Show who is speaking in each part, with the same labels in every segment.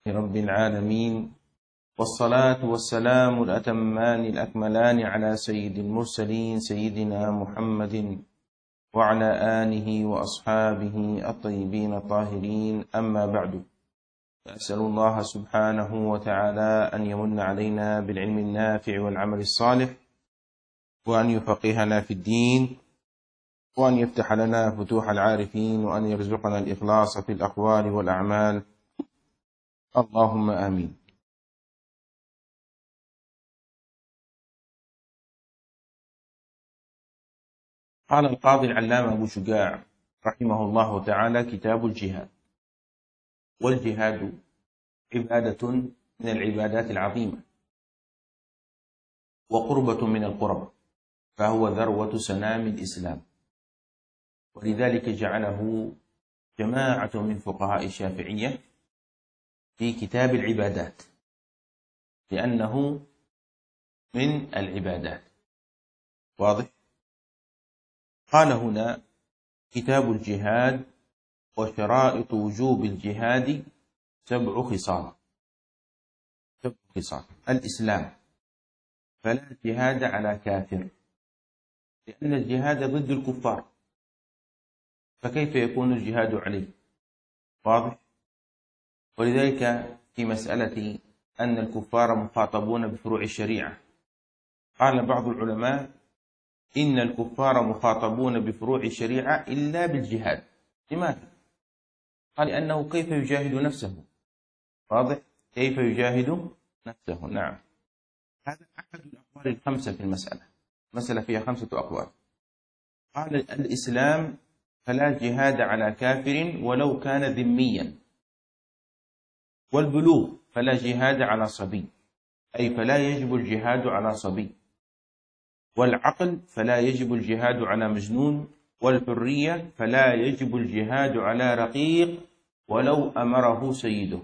Speaker 1: رب العالمين، والصلاة والسلام الأتمان الأكملان على سيد المرسلين سيدنا محمد وعلى آله وأصحابه الطيبين الطاهرين، أما بعد، فأسأل الله سبحانه وتعالى أن يمن علينا بالعلم النافع والعمل الصالح، وأن يفقهنا في الدين، وأن يفتح لنا فتوح العارفين، وأن يرزقنا الإخلاص في الأقوال والأعمال، اللهم آمين. قال القاضي العلامة أبو شجاع رحمه الله تعالى: كتاب الجهاد. والجهاد عبادة من العبادات العظيمة، وقربة من القرب، فهو ذروة سنام الإسلام، ولذلك جعله جماعة من فقهاء الشافعية في كتاب العبادات، لأنه من العبادات. واضح؟ قال هنا: كتاب الجهاد، وشرائط وجوب الجهاد 7 خصال. 7 خصال. الإسلام، فلا جهاد على كافر، لأن الجهاد ضد الكفار، فكيف يكون الجهاد عليه؟ واضح؟ ولذلك في مسألة أن الكفار مخاطبون بفروع الشريعة، قال بعض العلماء: إن الكفار مخاطبون بفروع الشريعة إلا بالجهاد. لماذا؟ قال: لأنه كيف يجاهد نفسه؟ واضح؟ كيف يجاهد نفسه؟ نعم، هذا أحد الأقوال الخمسة في المسألة فيها 5 أقوال. قال: الإسلام، فلا جهاد على كافر ولو كان ذميا. والبلوغ، فلا جهاد على صبي، أي فلا يجب الجهاد على صبي. والعقل، فلا يجب الجهاد على مجنون. والحرية، فلا يجب الجهاد على رقيق ولو أمره سيده.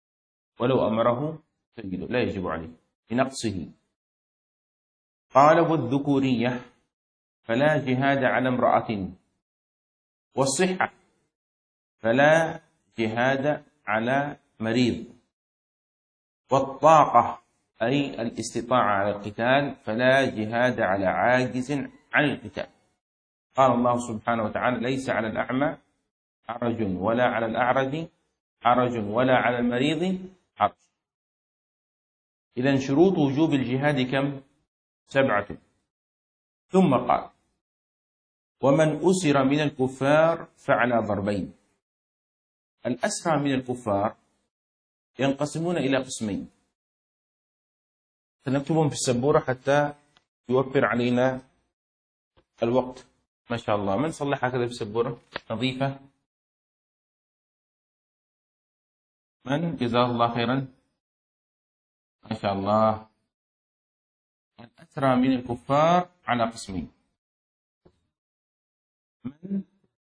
Speaker 1: لا يجب عليه لنقصه. قال: والذكورية، فلا جهاد على امرأة. والصحة، فلا جهاد على مريض. والطاقة، أي الاستطاعة على القتال، فلا جهاد على عاجز عن القتال. قال الله سبحانه وتعالى: ليس على الأعمى حرج ولا على الأعرج حرج ولا على المريض حرج. إذن شروط وجوب الجهاد كم؟ 7. ثم قال: ومن أسر من الكفار فعلى ضربين. الأسرى من الكفار ينقسمون إلى قسمين، سنكتبهم في السبورة حتى يوفر علينا الوقت. ما شاء الله، من صلح هكذا في السبورة نظيفة؟ من؟ جزاه الله خيرا، ما شاء الله. الأسرى من الكفار على قسمين: من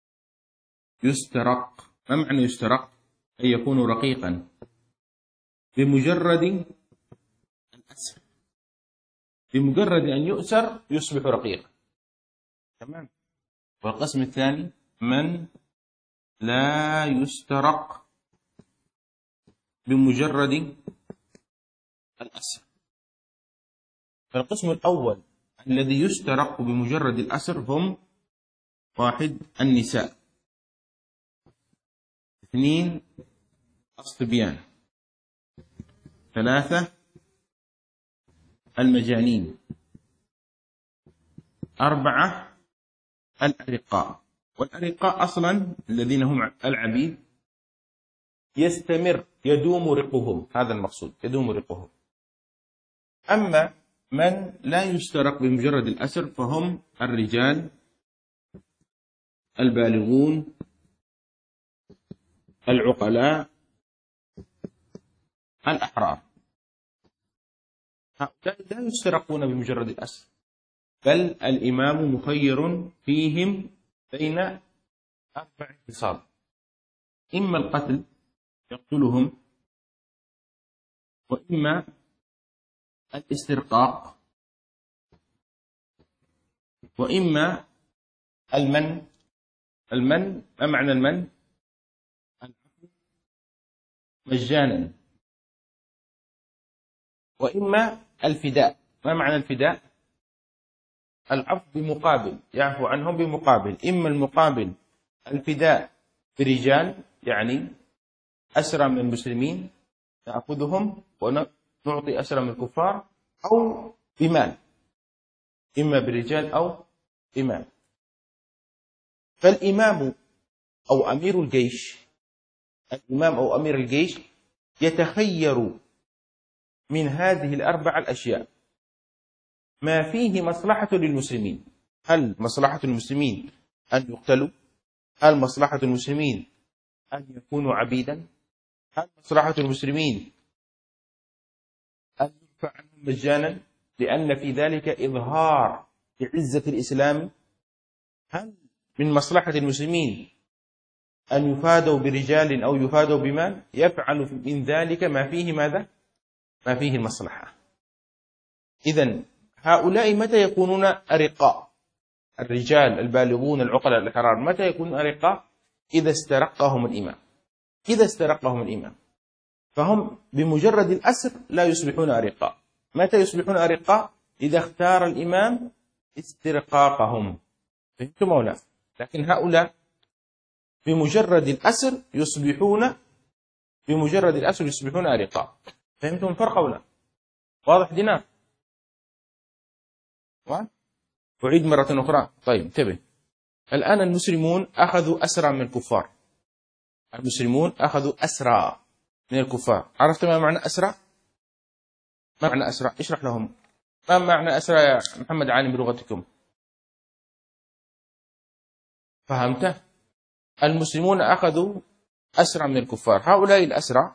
Speaker 1: يسترق. ما معنى يسترق؟ أي يكون رقيقا بمجرد الأسر، بمجرد أن يؤسر يصبح رقيقا. تمام. والقسم الثاني: من لا يسترق بمجرد الأسر. فالقسم الأول الذي يسترق بمجرد الأسر هم: 1 النساء، 2 الصبيان، 3 المجانين، 4 الأرقاء. والأرقاء أصلا الذين هم العبيد يدوم رقهم، هذا المقصود، يدوم رقهم. أما من لا يسترق بمجرد الأسر فهم الرجال البالغون العقلاء الأحرار، هؤلاء لا يسترقون بمجرد الأسر، بل الإمام مخير فيهم بين 4 خصال: إما القتل يقتلهم، وإما الاسترقاق، وإما المن. ما معنى المن؟ مجانا، وإما الفداء. ما معنى الفداء؟ العفو بمقابل، يعفو عنهم بمقابل. إما المقابل الفداء برجال، يعني أسرى من المسلمين نأخذهم ونعطي أسرى من الكفار، أو بمال، إما برجال أو بمال. فالإمام أو أمير الجيش، الإمام أو أمير الجيش يتخير من هذه الأربع الأشياء ما فيه مصلحة للمسلمين. هل مصلحة المسلمين أن يقتلوا؟ هل مصلحة المسلمين أن يكونوا عبيدا؟ هل مصلحة المسلمين أن يدفع عنهم مجانا لأن في ذلك إظهار لعزة الإسلام؟ هل من مصلحة المسلمين أن يفادوا برجال أو يفادوا بمال؟ يفعل من ذلك ما فيه ماذا؟ ما فيه المصلحة. إذن هؤلاء متى يكونون أرقاء؟ الرجال البالغون العقلاء الأحرار متى يكونون أرقاء؟ إذا استرقهم الإمام. إذا استرقهم الإمام، فهم بمجرد الأسر لا يصبحون أرقاء. متى يصبحون أرقاء؟ إذا اختار الإمام استرقاقهم. فهمتم أو لا؟ لكن هؤلاء بمجرد الأسر يصبحون أرقاء. فهمتم الفرق أو لا؟ واضح دينا؟ أعيد مرة أخرى. طيب انتبه. الآن المسلمون أخذوا أسرى من الكفار. المسلمون أخذوا أسرى من الكفار. عرفت ما معنى أسرى؟ ما معنى أسرى؟ اشرح لهم. ما معنى أسرى يا محمد عالم بلغتكم؟ فهمته؟ المسلمون أخذوا أسرى من الكفار. هؤلاء الأسرى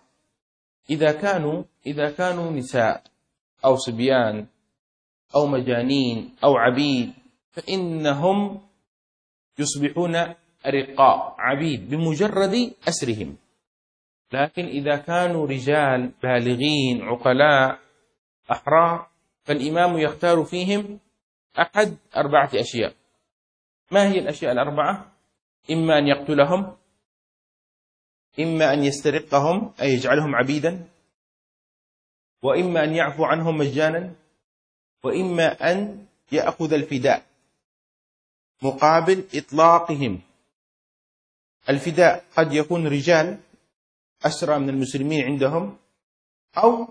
Speaker 1: إذا كانوا نساء أو صبيان أو مجانين أو عبيد فإنهم يصبحون أرقاء عبيد بمجرد أسرهم. لكن إذا كانوا رجال بالغين عقلاء أحرار فالإمام يختار فيهم أحد 4 أشياء. ما هي الأشياء ال4؟ إما أن يقتلهم، إما أن يسترقهم أي يجعلهم عبيدا، وإما أن يعفو عنهم مجانا، وإما أن يأخذ الفداء مقابل إطلاقهم. الفداء قد يكون رجال أسرى من المسلمين عندهم، أو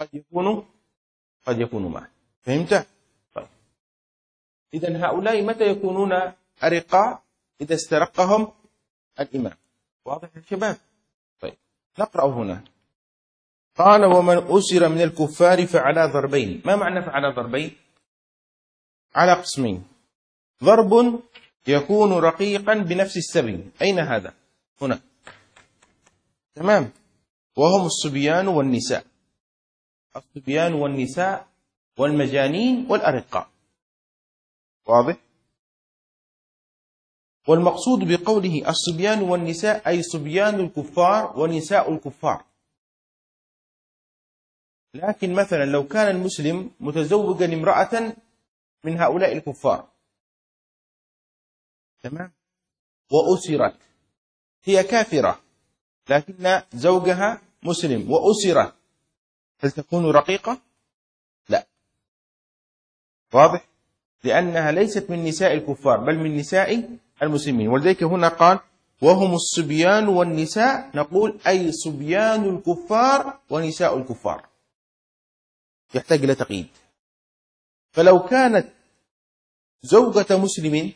Speaker 1: قد يكونوا معه. فهمت؟ طيب. إذن هؤلاء متى يكونون أرقاء؟ إذا استرقهم الإمام. واضح يا شباب؟ طيب نقرأ هنا. قال ومن أسر من الكفار فعلى ضربين. ما معنى فعلى ضربين؟ على قسمين. ضرب يكون رقيقا بنفس السبي. أين هذا؟ هنا. تمام. وهم الصبيان والنساء. الصبيان والنساء والمجانين والأرقاء. واضح؟ والمقصود بقوله الصبيان والنساء أي صبيان الكفار ونساء الكفار. لكن مثلا لو كان المسلم متزوجا امرأة من هؤلاء الكفار، تمام، وأسرت، هي كافرة لكن زوجها مسلم وأسرت، هل تكون رقيقة؟ لا. واضح؟ لأنها ليست من نساء الكفار بل من نساء المسلمين. ولذلك هنا قال وهم الصبيان والنساء، نقول أي صبيان الكفار ونساء الكفار، يحتاج إلى تقييد. فلو كانت زوجة مسلم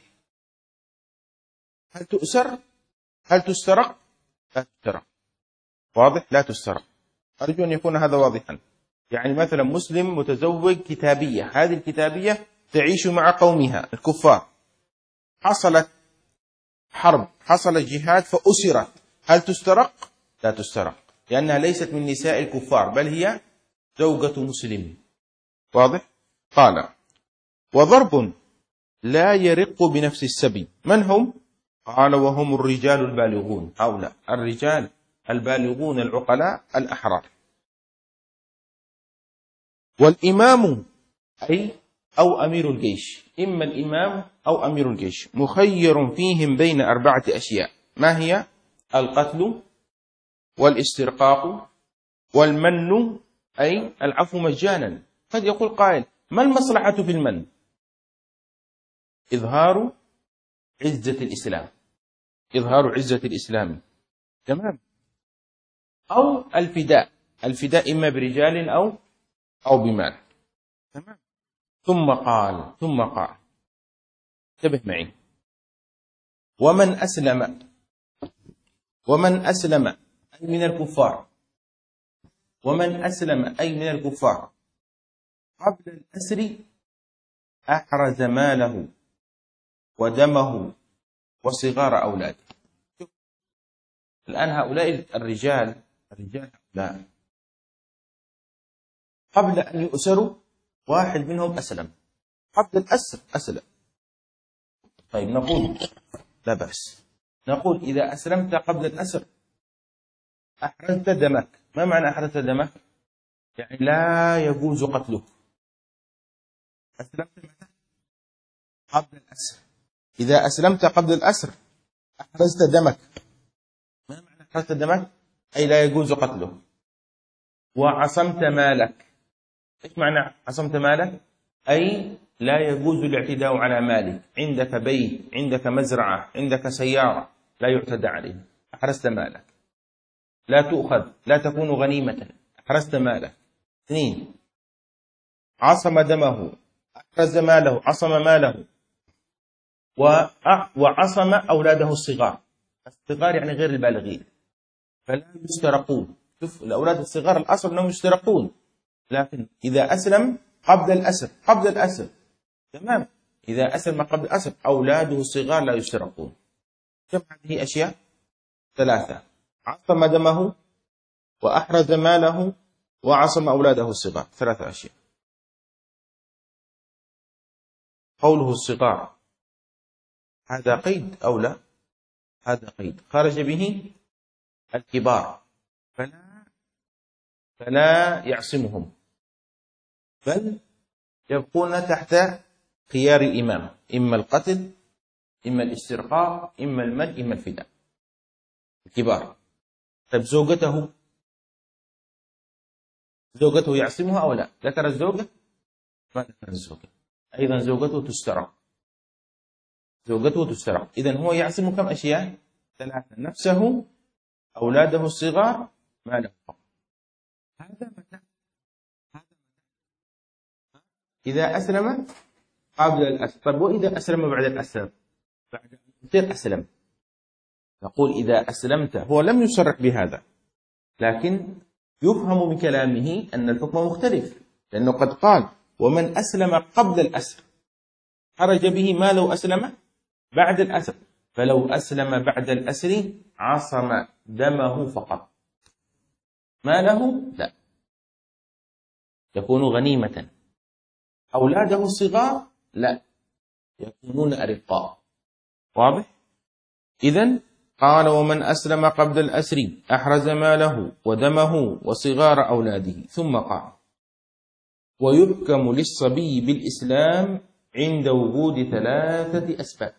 Speaker 1: هل تؤسر؟ هل تسترق؟ لا تسترق. واضح؟ لا تسترق. أرجو أن يكون هذا واضحا. يعني مثلا مسلم متزوج كتابية، هذه الكتابية تعيش مع قومها الكفار، حصلت حرب، حصل جهاد فأسرت، هل تسترق؟ لا تسترق، لأنها ليست من نساء الكفار بل هي زوجة مسلم. واضح؟ قال وضرب لا يرق بنفس السبي. من هم؟ قال وهم الرجال البالغون. هؤلاء الرجال البالغون العقلاء الأحرار. والإمام أو أمير الجيش، إما الإمام أو أمير الجيش، مخير فيهم بين 4 أشياء. ما هي؟ القتل والاسترقاق والمن أي العفو مجانا. قد يقول قائل: ما المصلحة في المن؟ إظهار عزة الإسلام، إظهار عزة الإسلام، تمام، أو الفداء، الفداء إما برجال أو بمال، تمام. ثم قال انتبه معي: ومن أسلم أي من الكفار، ومن أسلم أي من الكفار قبل الأسر أحرز ماله ودمه وصغار أولاده. الآن هؤلاء الرجال هؤلاء قبل أن يؤسروا واحد منهم أسلم، قبل الأسر أسلم. طيب نقول لا بأس، نقول إذا أسلمت قبل الأسر أحرزت دمك. ما معنى أحرزت دمك؟ يعني لا يجوز قتلك. أسلمت متى؟ قبل الأسر. إذا أسلمت قبل الأسر أحرزت دمك. ما معنى أحرزت دمك؟ أي لا يجوز قتله. وعصمت مالك. إيش معنى عصمت مالك؟ أي لا يجوز الاعتداء على مالك. عندك بيت، عندك مزرعة، عندك سيارة، لا يعتدى عليه. أحرزت مالك، لا تؤخذ، لا تكون غنيمة، أحرزت مالك. 2، عصم دمه، أحرز ماله، عصم ماله، وعصم أولاده الصغار. الصغار يعني غير البالغين، فلا يسترقون. شوف الأولاد الصغار الأصل أنهم يسترقون، لكن إذا أسلم قبل الأسر تمام، إذا أسلم قبل الأسر أولاده الصغار لا يسترقون. كم هذه أشياء؟ 3: عصم دمه، وأحرز ماله، وعصم أولاده الصغار. 3 أشياء. قوله الصغار هذا قيد أو لا؟ هذا قيد، خرج به الكبار، فلا يعصمهم، بل يبقون تحت خيار الإمام: إما القتل، إما الاسترقاق، إما المنع، إما الفداء. الكبار. طيب زوجته يعصمها أو لا؟ ذكر الزوجة؟ ما ذكر الزوجة. أيضا زوجته تسترق. إذن هو يعصم كم أشياء؟ 3: نفسه، أولاده الصغار، ماله فقط. هذا متى؟ إذا أسلم قبل الأسر. طيب وإذا أسلم بعد الأسر؟ بعد أن أسلم، نقول إذا أسلمت، هو لم يصرح بهذا، لكن يفهم من كلامه أن الحكم مختلف، لأنه قد قال: ومن أسلم قبل الأسر خرج به ما لو أسلم بعد الأسر. فلو أسلم بعد الأسر عصم دمه فقط، ماله لا، يكون غنيمة. أولاده الصغار لا، يكونون أرقاء. واضح؟ إذن قال: ومن أسلم قبل الأسر أحرز ماله ودمه وصغار أولاده. ثم قال: ويحكم للصبي بالإسلام عند وجود 3 أسباب.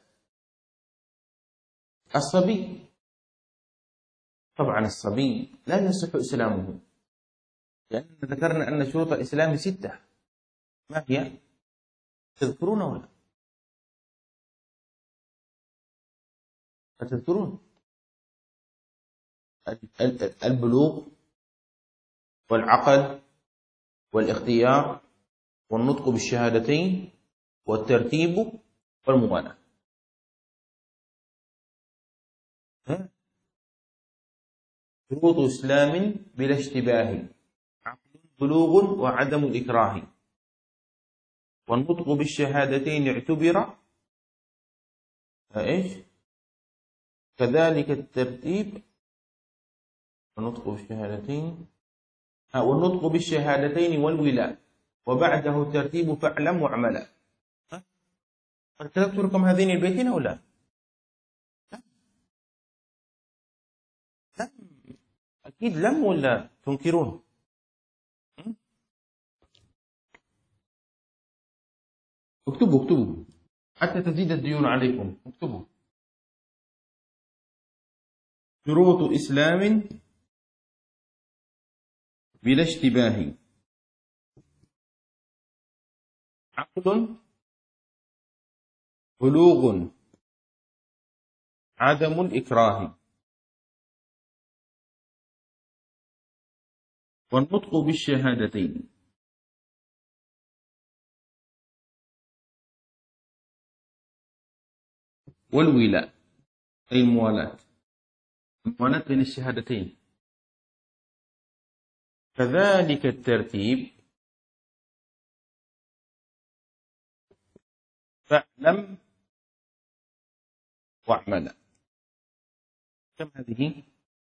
Speaker 1: الصبي، طبعا الصبي لا يصح إسلامه، لأن ذكرنا أن شروط الإسلام 6. ما هي؟ تذكرون ولا تذكرون؟ البلوغ، والعقل، والاختيار، والنطق بالشهادتين، والترتيب، والمواناة. شروط إسلام بلا اشتباه: عقل، بلوغ، وعدم الإكراه، والنطق بالشهادتين اعتبر إيش؟ كذلك الترتيب، والنطق بالشهادتين والولاء، وبعده الترتيب فاعلم واعملا. قد كتبت لكم هذين البيتين أو لا؟ أكيد لم، ولا تنكرون؟ اكتبوا حتى تزيد الديون عليكم. اكتبوا: شروط إسلام بلا اشتباه: عقل، بلوغ، عدم الإكراه، والنطق بالشهادتين. والولاء أي الموالاة بين الشهادتين. كذلك الترتيب فاعلم واعمل. كم هذه؟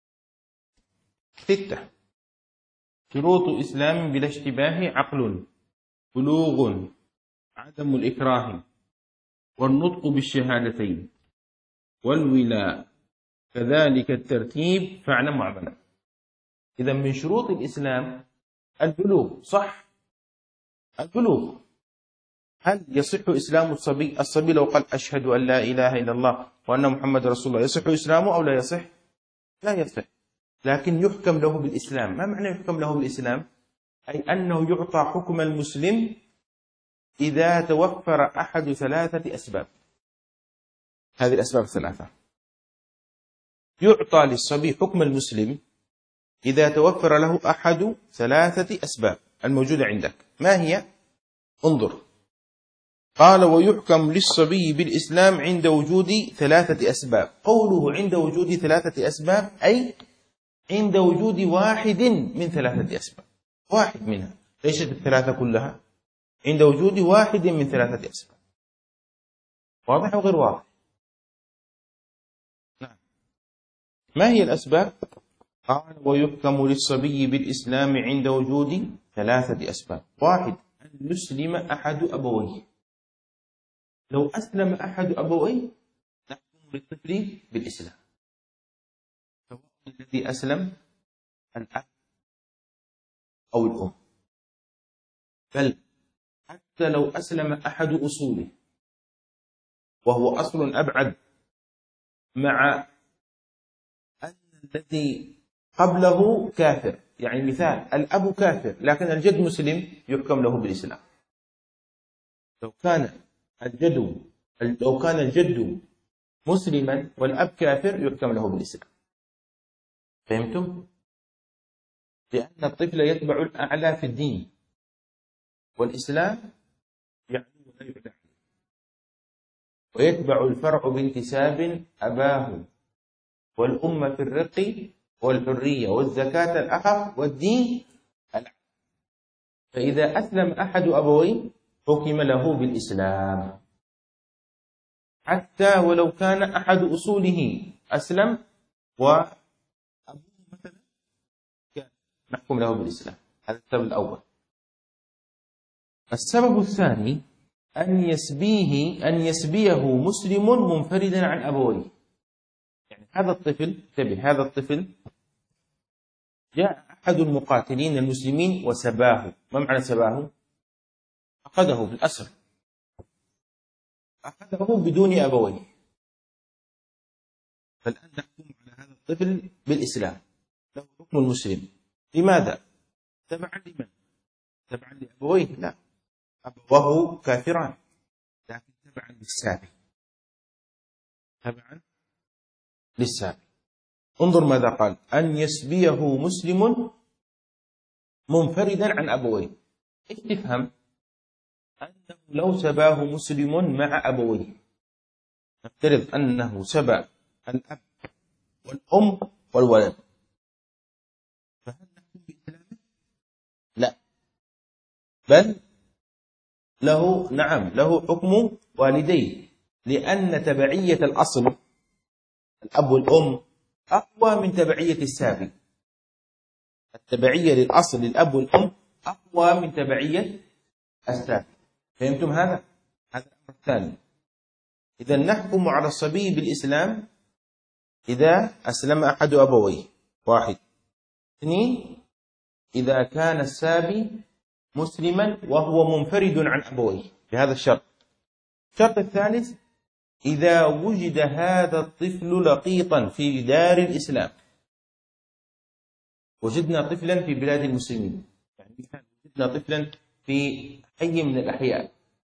Speaker 1: 6. شروط إسلام بلا اشتباه: عقل، بلوغ، عدم الإكراه، والنطق بالشهادتين، والولاء، كذلك الترتيب فاعلم واعمل. إذا من شروط الإسلام البلوغ، صح؟ البلوغ. هل يصح إسلام الصبي لو قال أشهد أن لا إله إلا الله وأن محمد رسول الله، يصح إسلامه أو لا يصح؟ لا يصح، لكن يحكم له بالإسلام. ما معنى يحكم له بالإسلام؟ أي أنه يعطى حكم المسلم إذا توفر أحد 3 أسباب. هذه الأسباب 3. يعطى للصبي حكم المسلم إذا توفر له أحد 3 أسباب الموجودة عندك. ما هي؟ انظر، قال: ويحكم للصبي بالإسلام عند وجود 3 أسباب. قوله عند وجود 3 أسباب أي عند وجود واحد من 3 أسباب، واحد منها، ليست ال3 كلها، عند وجود واحد من 3 أسباب. واضح أو غير واضح؟ نعم. ما هي الأسباب؟ قال: ويحكم للصبي بالإسلام عند وجود 3 أسباب. 1، أن يسلم أحد أبويه. لو أسلم أحد أبويه نحكم للطفل بالإسلام، سواء الذي أسلم الأب أو الأم، بل حتى لو أسلم أحد أصوله وهو أصل أبعد، مع أن الذي قبله كافر. يعني مثال: الأب كافر لكن الجد مسلم، يحكم له بالإسلام. لو كان الجد مسلما والأب كافر، يحكم له بالإسلام. فهمتم؟ لأن الطفل يتبع الأعلى في الدين، والإسلام يعلو ولا يعلى، ويتبع الفرع بانتساب أباه، والأمة في الرق والحرية، والزكاة الأخف، والدين الأعلى. فإذا أسلم أحد أبويه حكم له بالإسلام، حتى ولو كان أحد أصوله أسلم وأبوه مثلا كان، نحكم له بالإسلام. هذا السبب الأول. السبب الثاني أن يسبيه مسلم منفردا عن أبويه. يعني هذا الطفل، انتبه، هذا الطفل جاء أحد المقاتلين المسلمين وسباه. ما معنى سباه؟ أخذه في الأسر، أخذه بدون أبويه. فالآن نحكم على هذا الطفل بالإسلام، له حكم المسلم. لماذا؟ تبعا لمن؟ تبعا لأبويه؟ لا، أبواه كافران، لكن تبعا للسابي، تبعا للسابي. انظر ماذا قال: أن يسبيه مسلم منفردا عن أبويه. إيش تفهم؟ أنه لو سباه مسلم مع أبويه، نفترض أنه سبى الأب والأم والولد، فهل نحكم بإسلامه؟ لا، بل له، نعم، له حكم والديه، لأن تبعية الأصل الأب والأم أقوى من تبعية السابي. التبعية للأصل للأب والأم أقوى من تبعية السابي. فهمتم هذا؟ هذا الأمر الثاني. إذا نحكم على الصبي بالإسلام إذا أسلم أحد أبويه، 1. 2، إذا كان السابي مسلما وهو منفرد عن أبويه، بهذا الشرط. الشرط الثالث: إذا وجد هذا الطفل لقيطا في دار الإسلام. وجدنا طفلا في بلاد المسلمين، يعني وجدنا طفلا في حي من الأحياء،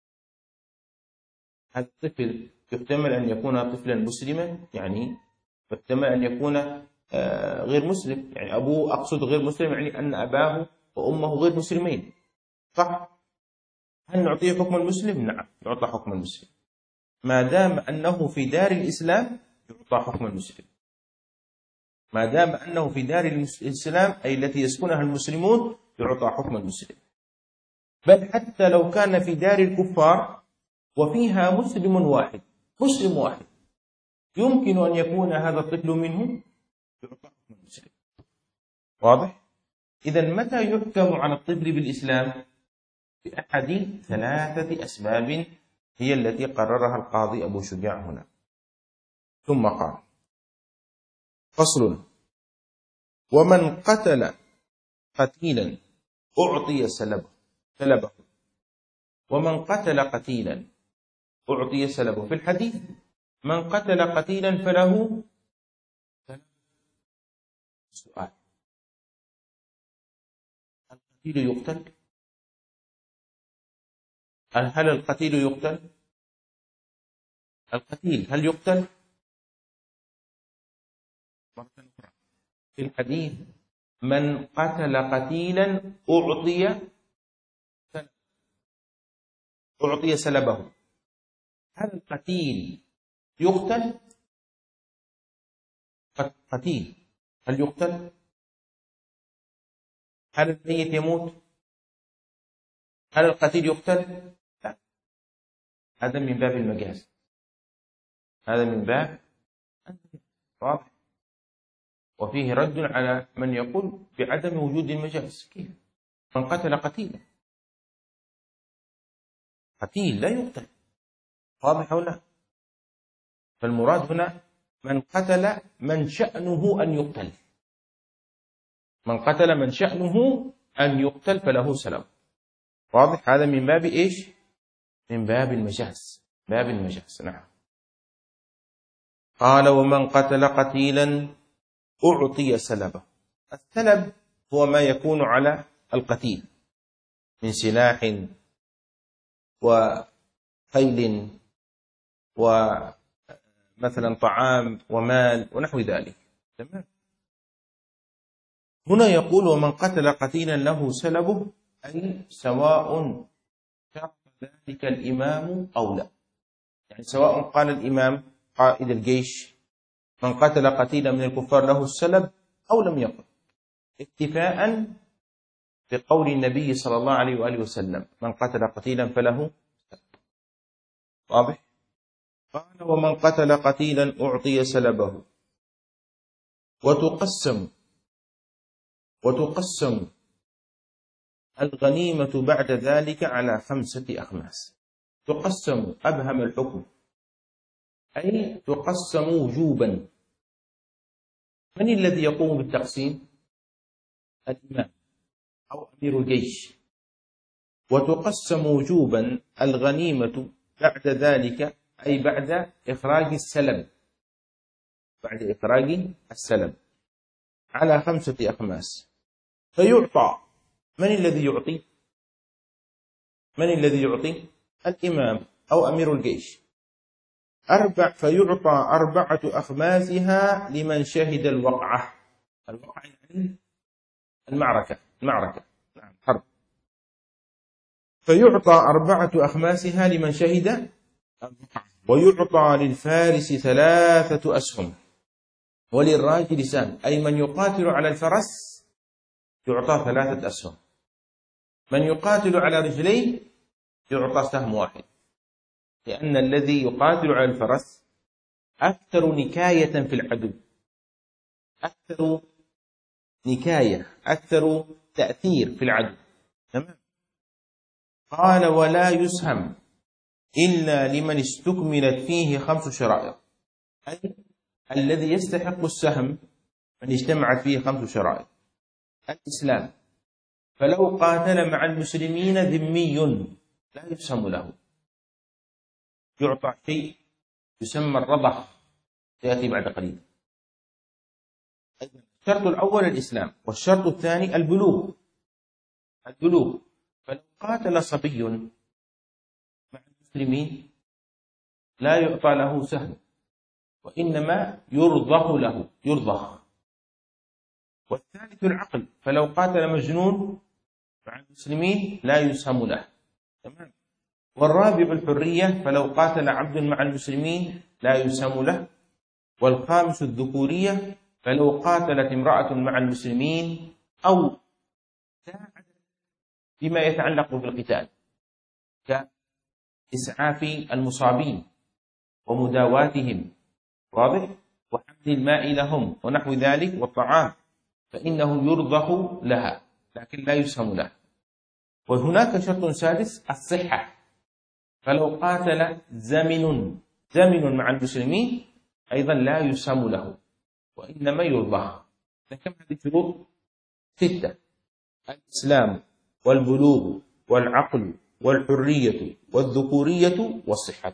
Speaker 1: هذا الطفل يحتمل أن يكون طفلا مسلما، يعني يحتمل أن يكون غير مسلم، يعني أبوه، أقصد غير مسلم يعني أن أباه وأمه غير مسلمين، صح؟ هل نعطيه حكم المسلم؟ نعم، يعطى حكم المسلم ما دام أنه في دار الإسلام، يعطى حكم المسلم ما دام أنه في دار الإسلام أي التي يسكنها المسلمون، يعطى حكم المسلم. بل حتى لو كان في دار الكفار وفيها مسلم واحد، مسلم واحد يمكن أن يكون هذا الطفل منهم، يعطى حكم المسلم. واضح؟ إذا متى يحكم على الطفل بالإسلام؟ بأحد 3 أسباب هي التي قررها القاضي أبو شجاع هنا. ثم قال: فصل: ومن قتل قتيلا أعطي سلبه. ومن قتل قتيلا أعطي سلبه. في الحديث: من قتل قتيلا فله سؤال: القتيل يقتل؟ هل القتيل يقتل؟ القتيل هل يقتل؟ في الحديث: من قتل قتيلا أعطي سلبه. هل القتيل يقتل؟ قتيل هل يقتل؟ هل الميت يموت؟ هل القتيل يقتل؟ لا، هذا من باب المجاز، هذا من باب واضح. وفيه رد على من يقول بعدم وجود المجاز. كيف؟ من قتل قتيلا، قتيل لا يقتل، واضح أو لا؟ فالمراد هنا من قتل من شأنه أن يقتل، من قتل من شأنه أن يقتل فله سلب. واضح؟ هذا من باب إيش؟ من باب المجاز، باب المجاز. نعم. قال: ومن قتل قتيلا أعطي سلبه. السلب هو ما يكون على القتيل من سلاح وخيل ومثلا طعام ومال ونحو ذلك. تمام. هنا يقول: ومن قتل قتيلا له سلبه، أي سواء شرط ذلك الإمام أو لا، يعني سواء قال الإمام قائد الجيش: من قتل قتيلا من الكفار له السلب، أو لم يقل، اكتفاء بقول النبي صلى الله عليه وآله وسلم: من قتل قتيلا فله سلب. واضح؟ قال: ومن قتل قتيلا أعطي سلبه. وتقسم الغنيمة بعد ذلك على 5 أخماس. تقسم، أبهم الحكم، أي تقسم وجوبا. من الذي يقوم بالتقسيم؟ الإمام أو أمير الجيش. وتقسم وجوبا الغنيمة بعد ذلك، أي بعد إخراج السلب، بعد إخراج السلب، على 5 أخماس. فيعطى، من الذي يعطي؟ من الذي يعطي؟ الإمام أو أمير الجيش. فيعطى 4 أخماسها لمن شهد الوقعة. الوقعة يعني المعركة، نعم، حرب. فيعطى 4 أخماسها لمن شهد الوقعة. ويعطى للفارس 3 أسهم، وللراجل سهم، أي من يقاتل على الفرس يعطى 3 أسهم، من يقاتل على رجلين يعطى سهم واحد، لأن الذي يقاتل على الفرس أكثر نكاية في العدو، أكثر نكاية، أكثر تأثير في العدو. تمام. قال: ولا يسهم إلا لمن استكملت فيه 5 شرائط، أي الذي يستحق السهم من اجتمعت فيه 5 شرائط. الإسلام، فلو قاتل مع المسلمين ذمي لا يسهم له، يعطى شيء يسمى الرضخ، سيأتي بعد قليل. الشرط الأول الإسلام، والشرط الثاني البلوغ. فلو قاتل صبي مع المسلمين لا يعطى له سهم، وإنما يرضخ له، يرضخ. والثالث العقل، فلو قاتل مجنون مع المسلمين لا يسهم له. تمام. والرابع الحرية، فلو قاتل عبد مع المسلمين لا يسهم له. والخامس الذكورية، فلو قاتلت امرأة مع المسلمين أو ساعدت فيما يتعلق بالقتال كإسعاف المصابين ومداواتهم، واضح، وحمل الماء لهم ونحو ذلك والطعام، فإنه يرضخ لها لكن لا يسهم له. وهناك شرط سادس الصحة، فلو قاتل زمن مع المسلمين أيضا لا يسهم له وإنما يرضخ. كم هذه الشروط؟ 6: الإسلام والبلوغ والعقل والحرية والذكورية والصحة.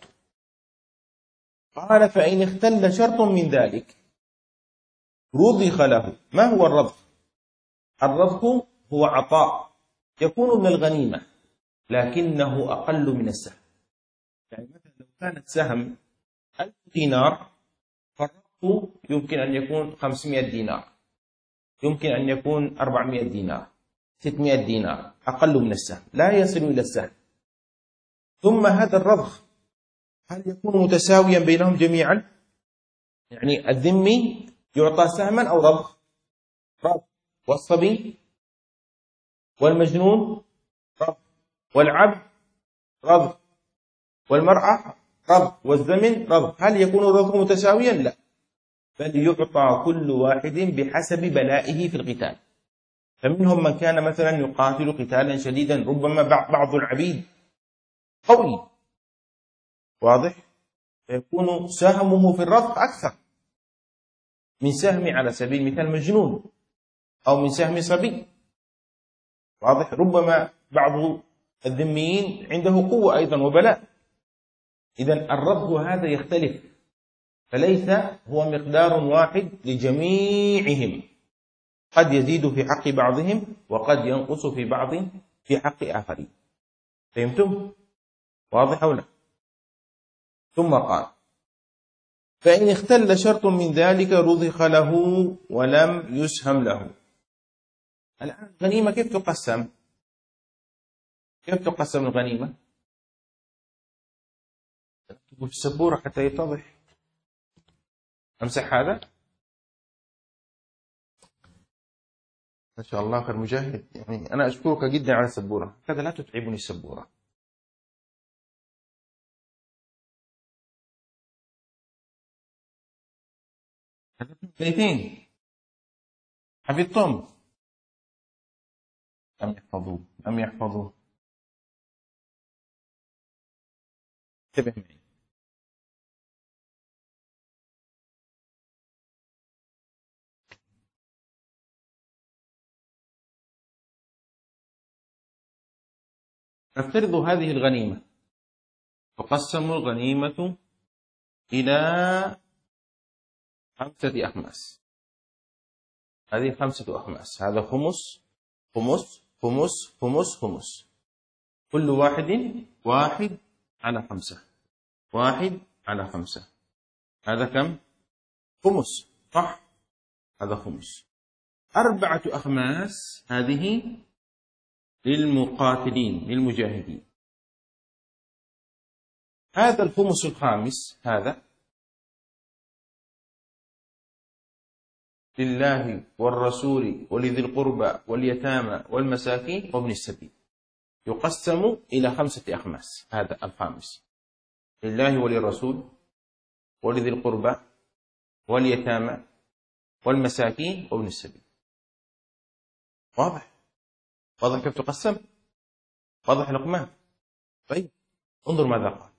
Speaker 1: قال: فإن اختل شرط من ذلك رضخ له. ما هو الرضخ؟ الرضخ هو عطاء يكون من الغنيمة لكنه أقل من السهم. يعني مثلا لو كان السهم 1000 دينار، فالرضخ يمكن أن يكون 500 دينار، يمكن أن يكون 400 دينار، 600 دينار، أقل من السهم، لا يصل إلى السهم. ثم هذا الرضخ هل يكون متساويا بينهم جميعا؟ يعني الذمي يعطى سهما أو رضخ؟ رضخ. والصبي والمجنون رضخ، والعبد رضخ، والمرأة رضخ، والزمن رضخ. هل يكون الرضخ متساويا؟ لا، بل يعطى كل واحد بحسب بلائه في القتال. فمنهم من كان مثلا يقاتل قتالا شديدا، ربما بعض العبيد قوي، واضح، فيكون سهمه في الرضخ أكثر من سهم على سبيل المثال مجنون أو من سهم صبي، واضح. ربما بعض الذميين عنده قوة أيضا وبلاء. إذن الرضخ هذا يختلف، فليس هو مقدار واحد لجميعهم، قد يزيد في حق بعضهم وقد ينقص في حق آخرين. فهمتم؟ واضح أو لا؟ ثم قال: فإن اختل شرط من ذلك رضخ له ولم يسهم له. الآن الغنيمة كيف تقسم؟ كيف تقسم الغنيمة؟ في السبورة حتى يتضح. أمسح هذا. ما شاء الله أخي المجاهد، يعني أنا أشكرك جدا على السبورة، هكذا لا تتعبني السبورة. بيتين حفظتم لم يحفظوه. انتبه معي. نفترض هذه الغنيمة، تقسم الغنيمة إلى 5 أخماس. هذه 5 أخماس، هذا خمس خمس خمس خمس خمس، كل واحد على 5، 1 على 5. هذا كم؟ خمس، صح؟ هذا خمس. 4 أخماس هذه للمقاتلين للمجاهدين. هذا الخمس الخامس هذا لله والرسول ولذي القربى واليتامى والمساكين وابن السبيل، يقسم إلى 5 أخماس. هذا الخامس لله وللرسول ولذي القربى واليتامى والمساكين وابن السبيل. واضح؟ واضح كيف تقسم؟ واضح لقمان؟ طيب انظر ماذا قال.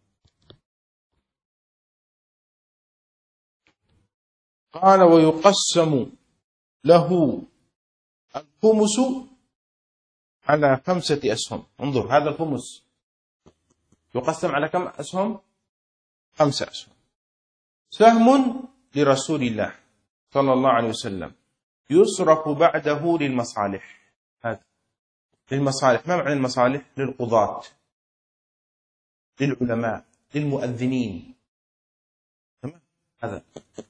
Speaker 1: قال: ويقسم له الخمس على 5 أسهم. انظر، هذا الخمس يقسم على كم أسهم؟ 5 أسهم. سهم لرسول الله صلى الله عليه وسلم يصرف بعده للمصالح. هذا للمصالح. ما معنى المصالح؟ للقضاة، للعلماء، للمؤذنين، هذا.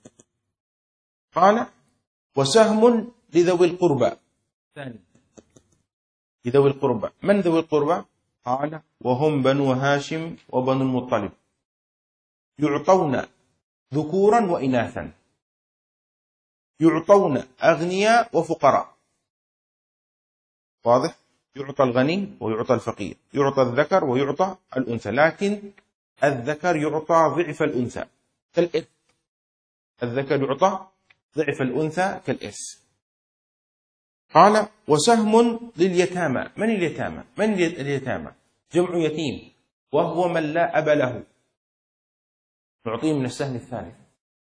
Speaker 1: قال وسهم لذوي القربى. ثاني لذوي القربى. من ذوي القربى؟ قال وهم بنو هاشم وبنو المطلب، يعطون ذكورا وإناثا، يعطون أغنياء وفقراء. واضح؟ يعطى الغني ويعطى الفقير، يعطى الذكر ويعطى الأنثى، لكن الذكر يعطى ضعف الأنثى كالإرث. الذكر يعطى ضعف الأنثى كالإرث. قال وسهم لليتامى. من اليتامى؟ من اليتامى؟ جمع يتيم، وهو من لا أب له، نعطيه من السهم الثالث.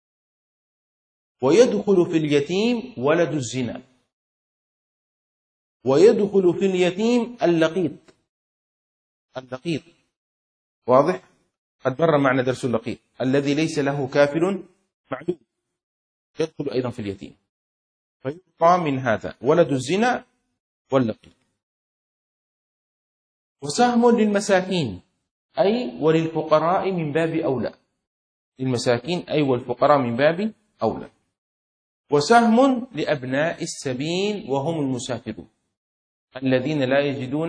Speaker 1: ويدخل في اليتيم ولد الزنا، ويدخل في اليتيم اللقيط. اللقيط واضح؟ قد مر معنا درس اللقيط الذي ليس له كافل معلوم، يدخل أيضا في اليتيم، فيعطى من هذا ولد الزنا واللقيط. وسهم للمساكين أي وللفقراء من باب أولى. للمساكين أي والفقراء من باب أولى. وسهم لأبناء السبيل وهم المسافرون الذين لا يجدون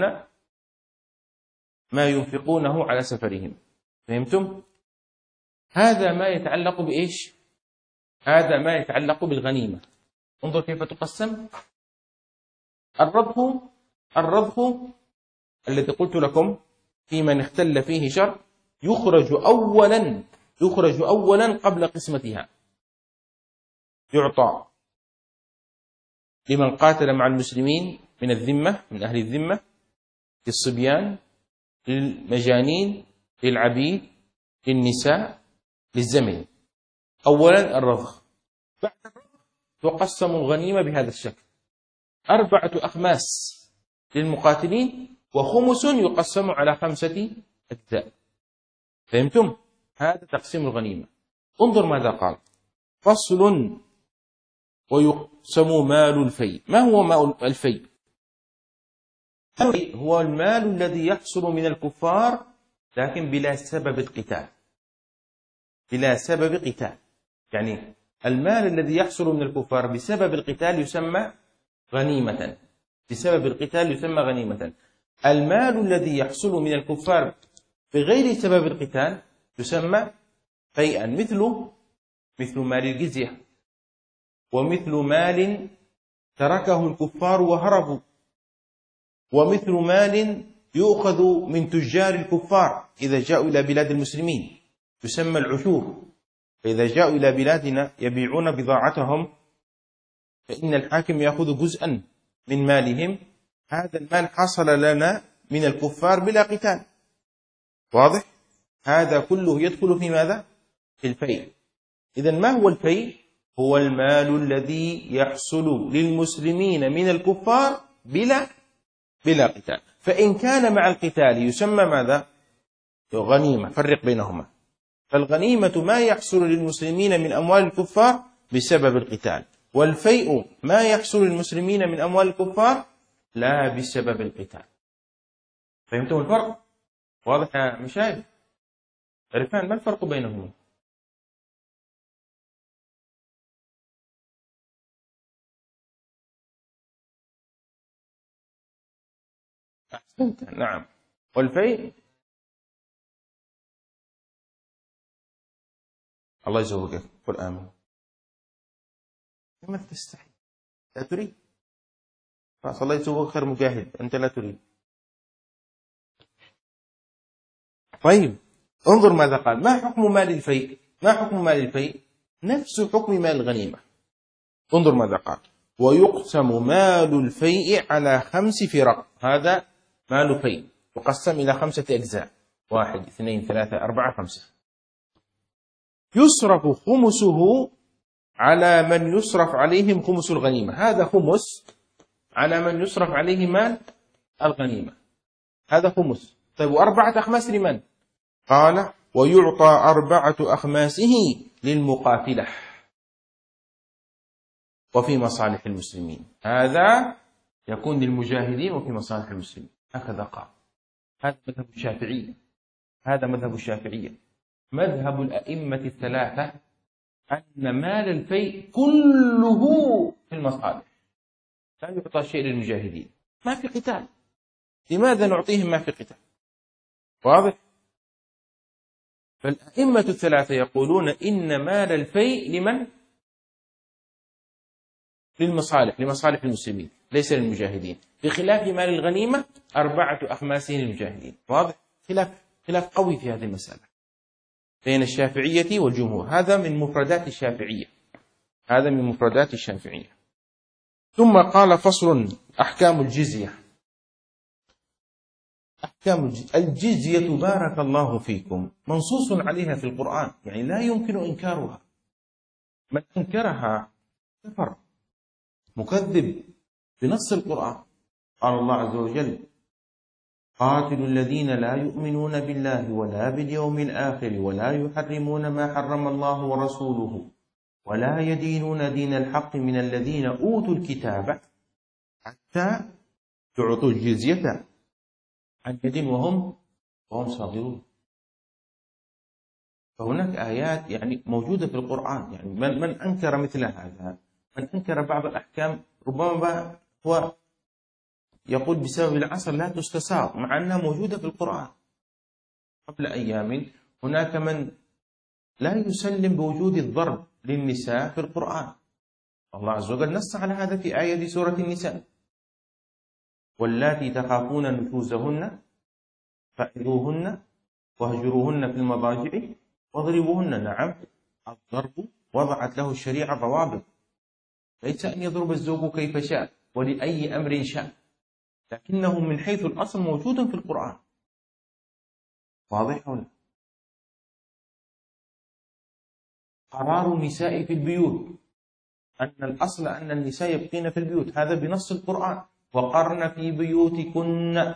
Speaker 1: ما ينفقونه على سفرهم. فهمتم؟ هذا ما يتعلق بإيش؟ هذا ما يتعلق بالغنيمة. انظر كيف تقسم. الرضخ الذي قلت لكم في من اختل فيه شر يخرج أولا قبل قسمتها. يعطى لمن قاتل مع المسلمين من الذمة، من أهل الذمة، للصبيان، للمجانين، للعبيد، للنساء، للزمن. أولا الرضخ. بعد الرضخ تقسم الغنيمة بهذا الشكل: 4 أخماس للمقاتلين، وخمس يقسم على 5 أجزاء. فهمتم؟ هذا تقسيم الغنيمة. انظر ماذا قال: فصل ويقسم مال الفيء. ما هو مال الفيء؟ هو المال الذي يحصل من الكفار لكن بلا سبب القتال. بلا سبب قتال، يعني المال الذي يحصل من الكفار بسبب القتال يسمى غنيمة. بسبب القتال يسمى غنيمة. المال الذي يحصل من الكفار بغير سبب القتال يسمى فيئا، مثل مال الجزية، ومثل مال تركه الكفار وهربوا، ومثل مال يؤخذ من تجار الكفار إذا جاءوا إلى بلاد المسلمين يسمى العشور. فإذا جاءوا إلى بلادنا يبيعون بضاعتهم فإن الحاكم يأخذ جزءا من مالهم. هذا المال حصل لنا من الكفار بلا قتال. واضح؟ هذا كله يدخل في ماذا؟ في الفيء. إذن ما هو الفيء؟ هو المال الذي يحصل للمسلمين من الكفار بلا قتال. فإن كان مع القتال يسمى ماذا؟ غنيمة. فرق بينهما. فالغنيمة ما يحصل للمسلمين من أموال الكفار بسبب القتال، والفيء ما يحصل للمسلمين من أموال الكفار لا بسبب القتال. فهمتم الفرق؟ واضح يا مشايخ؟ عرفان ما الفرق بينهما؟ أحسنت. نعم. والفيء الله يزوجك. قل آمين. لما تستحي؟ لا تريد. الله يزوجك خير مجاهد، أنت لا تريد. طيب انظر ماذا قال. ما حكم مال الفيء؟ ما حكم مال الفيء؟ نفس حكم مال الغنيمة. انظر ماذا قال: ويقسم مال الفيء على 5 فرق. هذا مال فيء يقسم إلى 5 أجزاء: 1 2 3 4 5. يصرف خمسه على من يصرف عليهم خمس الغنيمة. هذا خمس على من يصرف عليه مال الغنيمة. هذا خمس. طيب، و4 أخماس لمن؟ قال: ويعطى 4 أخماسه للمقاتلة وفي مصالح المسلمين. هذا يكون للمجاهدين وفي مصالح المسلمين. هكذا قال. هذا مذهب الشافعية. هذا مذهب الشافعية، مذهب الأئمة الثلاثة أن مال الفيء كله في المصالح، لا يعطى شيء للمجاهدين، ما في قتال، لماذا نعطيهم ما في قتال؟ واضح؟ فالأئمة الثلاثة يقولون إن مال الفيء لمن؟ للمصالح، لمصالح المسلمين، ليس للمجاهدين، بخلاف مال الغنيمة 4 أخماس للمجاهدين. واضح؟ خلاف قوي في هذه المسألة بين الشافعية والجمهور. هذا من مفردات الشافعية، هذا من مفردات الشافعية. ثم قال فصل: أحكام الجزية. أحكام الجزية بارك الله فيكم منصوص عليها في القرآن، يعني لا يمكن إنكارها، من أنكرها كفر مكذب بنص القرآن. قال الله عز وجل: قاتلوا الذين لا يؤمنون بالله ولا باليوم الآخر ولا يحرمون ما حرم الله ورسوله ولا يدينون دين الحق من الذين أوتوا الكتاب حتى يعطوا الجزية عن يد وهم صاغرون. فهناك آيات يعني موجودة في القرآن، يعني من أنكر مثل هذا، من أنكر بعض الأحكام ربما هو يقول بسبب العصر لا تستساغ، مع أنها موجودة في القرآن. قبل أيام هناك من لا يسلم بوجود الضرب للنساء في القرآن، الله عز وجل نص على هذا في آية سورة النساء: واللاتي تخافون نشوزهن فعظوهن واهجروهن في المضاجع واضربوهن. نعم، الضرب وضعت له الشريعة ضوابط، ليس أن يضرب الزوج كيف شاء ولأي أمر شاء، لكنه من حيث الأصل موجود في القرآن. واضح ولا؟ قرار النساء في البيوت، أن الأصل أن النساء يبقين في البيوت، هذا بنص القرآن: وقرن في بيوتكن.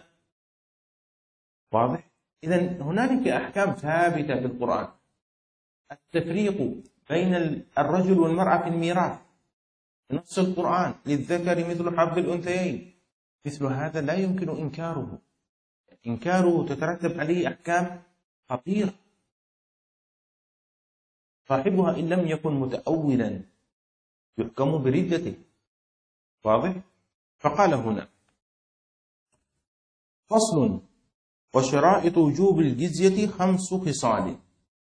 Speaker 1: واضح؟ إذن هنالك أحكام ثابتة في القرآن. التفريق بين الرجل والمرأة في الميراث بنص القرآن: للذكر مثل حظ الأنثيين. مثل هذا لا يمكن إنكاره، إنكاره تترتب عليه أحكام خطيرة، صاحبها إن لم يكن متأولا يحكم بردته. واضح؟ فقال هنا: فصل: وشرائط وجوب الجزية 5 خصال.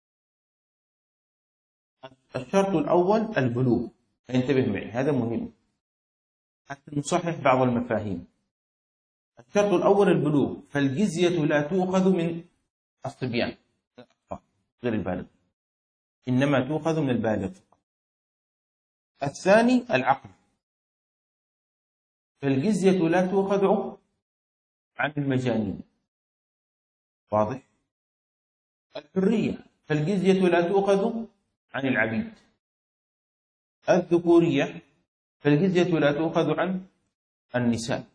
Speaker 1: الشرط الأول البلوغ، انتبه معي هذا مهم حتى نصحح بعض المفاهيم. الشرط الأول البلوغ، فالجزية لا تؤخذ من الصبيان غير البالغ، إنما تؤخذ من البالغ. الثاني العقل، فالجزية لا تؤخذ عن المجانين. واضح؟ الحرية، فالجزية لا تؤخذ عن العبيد. الذكورية، فالجزية لا تؤخذ عن النساء.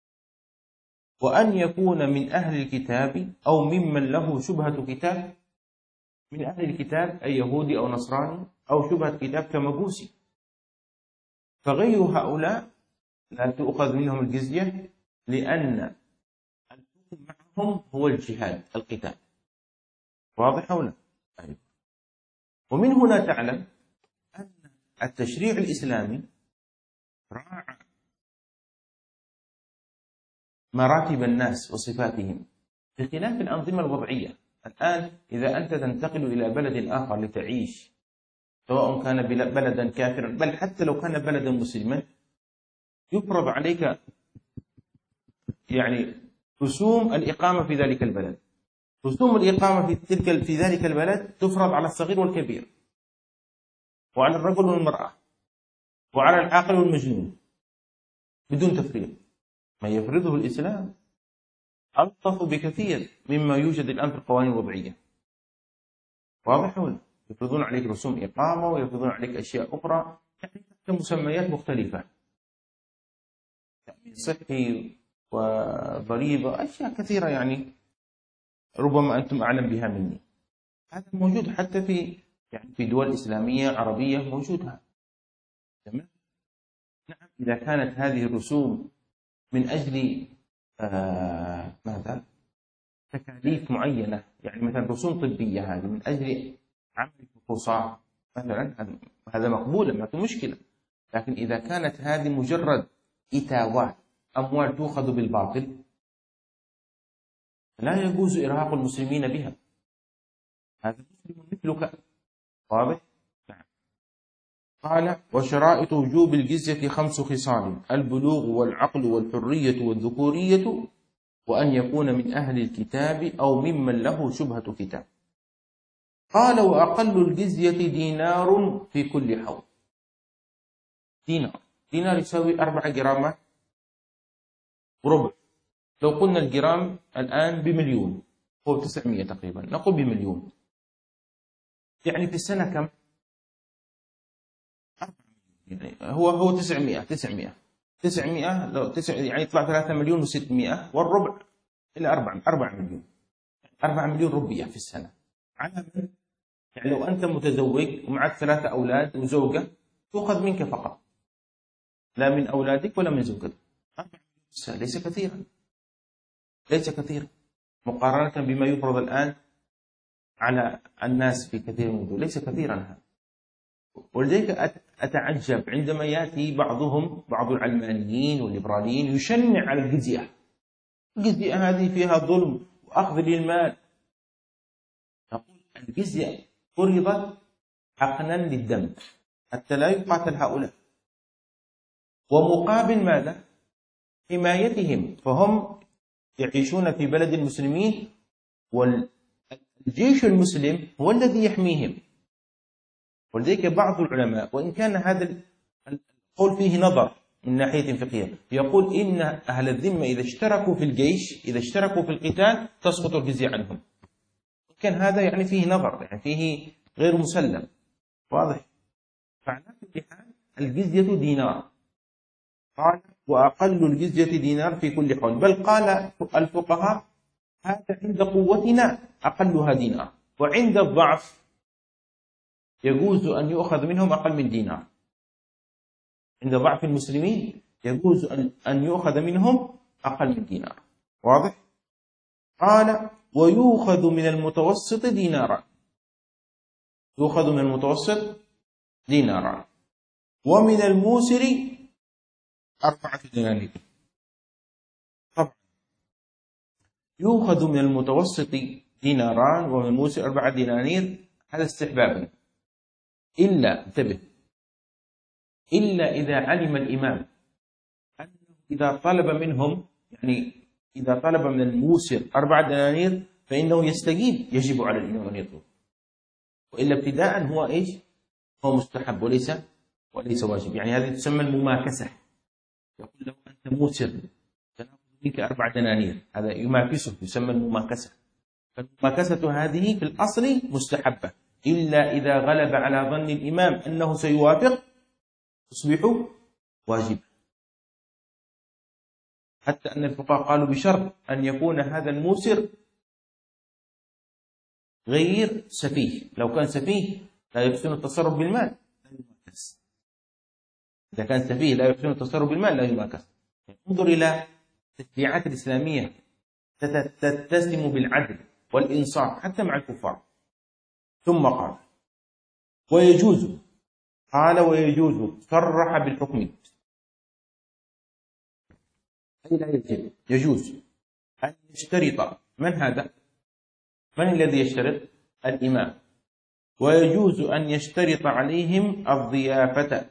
Speaker 1: وأن يكون من أهل الكتاب أو ممن له شبهة كتاب. من أهل الكتاب أي يهودي أو نصراني أو شبهة كتاب كمجوسي، فغير هؤلاء لا تؤخذ منهم الجزية، لأن الحكم معهم هو الجهاد، القتال. واضح ولا؟ طيب. ومن هنا تعلم أن التشريع الإسلامي راعى مراتب الناس وصفاتهم بخلاف الأنظمة الوضعية. الآن إذا أنت تنتقل إلى بلد آخر لتعيش، سواء كان بلدا كافرا بل حتى لو كان بلدا مسلما، يفرض عليك يعني رسوم الإقامة في ذلك البلد. رسوم الإقامة في ذلك البلد تفرض على الصغير والكبير، وعلى الرجل والمرأة، وعلى العاقل والمجنون، بدون تفريق. ما يفرضه الإسلام ألطف بكثير مما يوجد الآن في القوانين الوضعية. واضح ولا؟ يفرضون عليك رسوم إقامة ويفرضون عليك أشياء أخرى، يعني مسميات مختلفة، تأمين صحي وضريبة، أشياء كثيرة يعني ربما أنتم أعلم بها مني. هذا موجود حتى في دول إسلامية عربية موجودة. تمام؟ نعم، إذا كانت هذه الرسوم من أجل ماذا؟ تكاليف معينة، يعني مثلا رسوم طبية، هذه من أجل عمل فحوصات مثلا هذا مقبول، ما في مشكلة. لكن إذا كانت هذه مجرد إتاوات، أموال تؤخذ بالباطل، لا يجوز إرهاق المسلمين بها. هذا مسلم مثلك. واضح؟ نعم. قال: وشرائط وجوب الجزية 5 خصال: البلوغ والعقل والحرية والذكورية، وأن يكون من أهل الكتاب أو ممن له شبهة كتاب. قال: وأقل الجزية دينار في كل حول. دينار يساوي 4 جرامات وربع. لو قلنا الجرام الآن ب1,000,000، هو 900 تقريبا، نقول ب1,000,000، يعني في السنة كم؟ يعني هو 900 لو يعني يطلع 3,600,000 والربع إلى 4 مليون. 4 مليون ربية في السنة على من؟ يعني لو أنت متزوج ومعك 3 أولاد وزوجة، تؤخذ منك فقط، لا من أولادك ولا من زوجتك. 4 مليون ليس كثيرا، ليس كثيرا مقارنة بما يفرض الآن على الناس في كثير من الدول، ليس كثيرا هذا. ولذلك أتعجب عندما يأتي بعض العلمانيين والليبراليين يشنع على الجزية. الجزية هذه فيها ظلم وأخذ للمال. نقول الجزية فرضت حقنا للدم حتى لا يقاتل هؤلاء، ومقابل ماذا؟ حمايتهم، فهم يعيشون في بلد المسلمين، والجيش المسلم هو الذي يحميهم. ولذلك بعض العلماء، وإن كان هذا القول فيه نظر من ناحية فقهية، يقول إن أهل الذمة إذا اشتركوا في الجيش، إذا اشتركوا في القتال، تسقط الجزية عنهم. كان هذا يعني فيه نظر، يعني فيه غير مسلم. واضح؟ فعلى كل حال الجزية دينار. قال: وأقل الجزية دينار في كل حول. بل قال الفقهاء: هذا عند قوتنا أقلها دينار، وعند الضعف يجوز أن يؤخذ منهم أقل من دينار. عند ضعف المسلمين يجوز أن يؤخذ منهم أقل من دينار. واضح؟ قال: ويؤخذ من المتوسط دينارا. يؤخذ من المتوسط دينارا، ومن الموسر 4 دنانير. طبعا يؤخذ من المتوسط ديناران ومن الموسر 4 دنانير، هذا استحبابا، إلا انتبه، إلا إذا علم الإمام أنه إذا طلب منهم، يعني إذا طلب من الموسر 4 دنانير فإنه يستجيب، يجب على الإمام أن يطلب. وإلا ابتداء هو إيش؟ هو مستحب وليس واجب. يعني هذه تسمى المماكسة. يقول له: أنت موسر، سنأخذ منك 4 دنانير، هذا يماكسه، يسمى المماكسة. فالمماكسة هذه في الأصل مستحبة، إلا إذا غلب على ظن الإمام أنه سيوافق تصبح واجبة. حتى أن الفقهاء قالوا بشرط أن يكون هذا الموسر غير سفيه. لو كان سفيه لا يحسن التصرف بالمال لا يماكس. إذا كان سفيه لا يحسن التصرف بالمال لا يماكس. انظر إلى التشريعات الإسلامية تتسم بالعدل والإنصاف حتى مع الكفار. ثم قال: ويجوز، قال: ويجوز صرح بالحكم، أي لا يجب، يجوز أن يشترط. من هذا؟ من الذي يشترط؟ الإمام. ويجوز أن يشترط عليهم الضيافة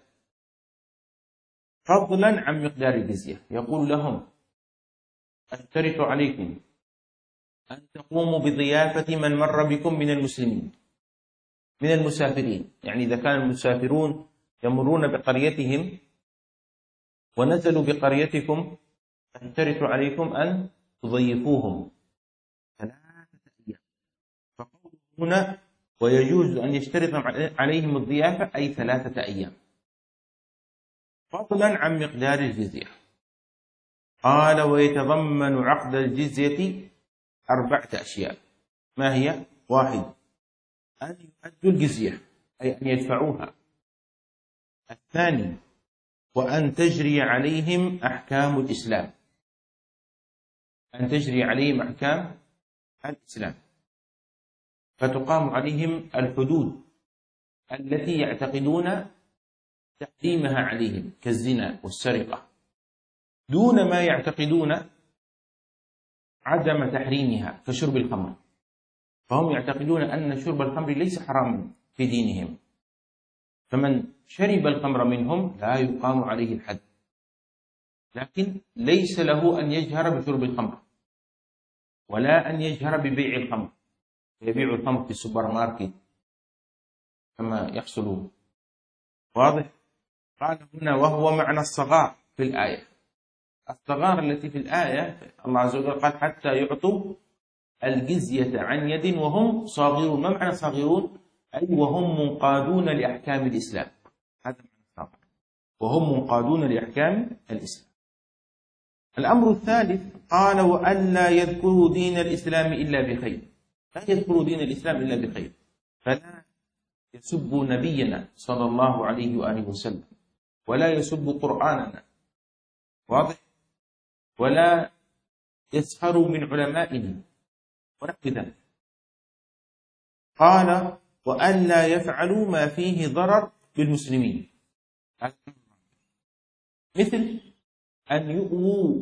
Speaker 1: فضلا عن مقدار الجزية. يقول لهم: أشترط عليكم أن تقوموا بضيافة من مر بكم من المسلمين، من المسافرين. يعني إذا كان المسافرون يمرون بقريتهم ونزلوا بقريتكم، أشترط عليكم أن تضيفوهم 3 أيام. فقوله هنا: ويجوز أن يشترط عليهم الضيافة، أي 3 أيام فضلا عن مقدار الجزية. قال: ويتضمن عقد الجزية 4 أشياء. ما هي؟ 1: أن يؤدوا الجزية، أي أن يدفعوها. 2: وأن تجري عليهم أحكام الإسلام، أن تجري عليهم أحكام الإسلام، فتقام عليهم الحدود التي يعتقدون تحريمها عليهم كالزنا والسرقة، دون ما يعتقدون عدم تحريمها كشرب الخمر. فهم يعتقدون أن شرب الخمر ليس حراما في دينهم، فمن شرب الخمر منهم لا يقام عليه الحد، لكن ليس له أن يجهر بشرب الخمر ولا أن يجهر ببيع الخمر، يبيع الخمر في السوبر ماركت كما يحصل. واضح؟ قال هنا وهو معنى الصغار في الآية. الصغار التي في الآية الله عز وجل قال حتى يعطوا الجزية عن يد وهم صاغرون. ما معنى صاغرون؟ أي وهم منقادون لأحكام الإسلام. هذا معنى الصغر، وهم منقادون لأحكام الإسلام. الأمر الثالث قال وألا يذكروا دين الإسلام إلا بخير. لا يذكروا دين الإسلام إلا بخير، فلا يسبوا نبينا صلى الله عليه وآله وسلم، ولا يسبوا قرآننا، واضح، ولا يسخروا من علمائنا ونحو ذلك. قال وألا يفعلوا ما فيه ضرر بالمسلمين، مثل أن يؤووا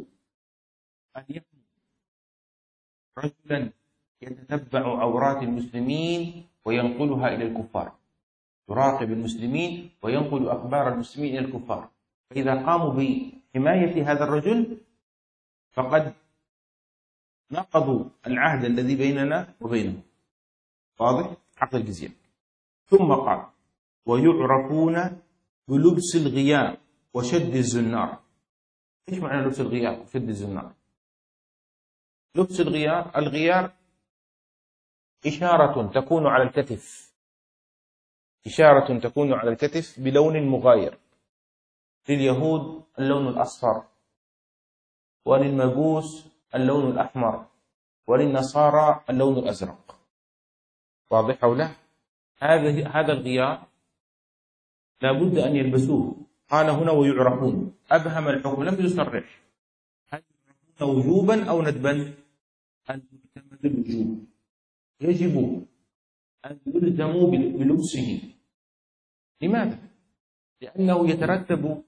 Speaker 1: رجلا يتتبع عورات المسلمين وينقلها إلى الكفار، يراقب المسلمين وينقل أخبار المسلمين إلى الكفار، فإذا قاموا بحماية هذا الرجل فقد نقضوا العهد الذي بيننا وبينه. واضح؟ عقد الجزية. ثم قال ويعرفون بلبس الغيار وشد الزنار. ايش معنى لبس الغيار وشد الزنار؟ لبس الغيار، الغيار إشارة تكون على الكتف، إشارة تكون على الكتف بلون مغاير. لليهود اللون الأصفر، وللمجوس اللون الأحمر، وللنصارى اللون الأزرق. واضح أو لا؟ هذا الغيار لابد أن يلبسوه. قال هنا ويعرفون، أبهم الحكم لم يصرح هل يعرفون وجوبا أو ندبا؟ المعتمد الوجوب، يجب أن يلزموا بلبسه. لماذا؟ لأنه يترتب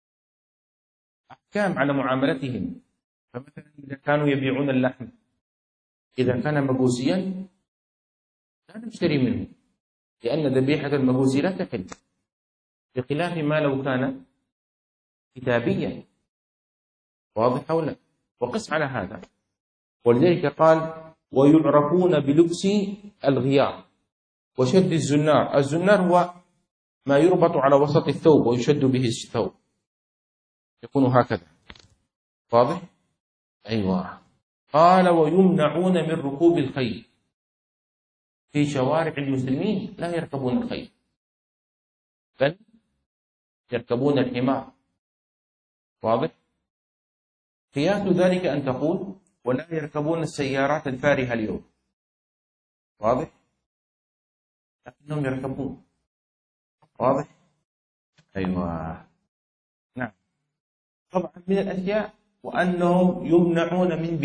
Speaker 1: أحكام على معاملتهم. فمثلا إذا كانوا يبيعون اللحم، إذا كان مجوسيا لا نشتري منه، لأن ذبيحة المجوسي لا تحل، بخلاف ما لو كان كتابيا. واضح أو لا؟ وقس على هذا. ولذلك قال ويعرفون بلبس الغيار وشد الزنار. الزنار هو ما يربط على وسط الثوب ويشد به الثوب، يكون هكذا. واضح؟ أيوة. قال ويمنعون من ركوب الخيل. في شوارع المسلمين لا يركبون الخيل، بل يركبون الحمار. واضح؟ قياس ذلك أن تقول ولا يركبون السيارات الفارهة اليوم. واضح؟ لكنهم يركبون. واضح؟ أيوة. نعم. طبعا من الأشياء وأنهم يمنعون من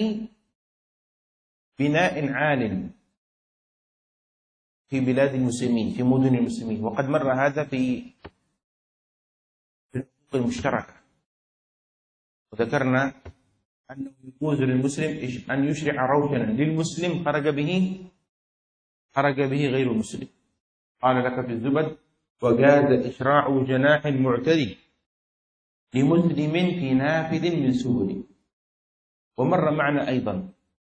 Speaker 1: بناء عال في بلاد المسلمين، في مدن المسلمين، وقد مر هذا في الحقوق المشتركة، وذكرنا أنه يجوز للمسلم أن يشرع روشنا للمسلم خرج به غير المسلم. قال لك في الزبد وجاز إشراع جناح معتدي لمسلم في نافذ من سبل. ومر معنا أيضا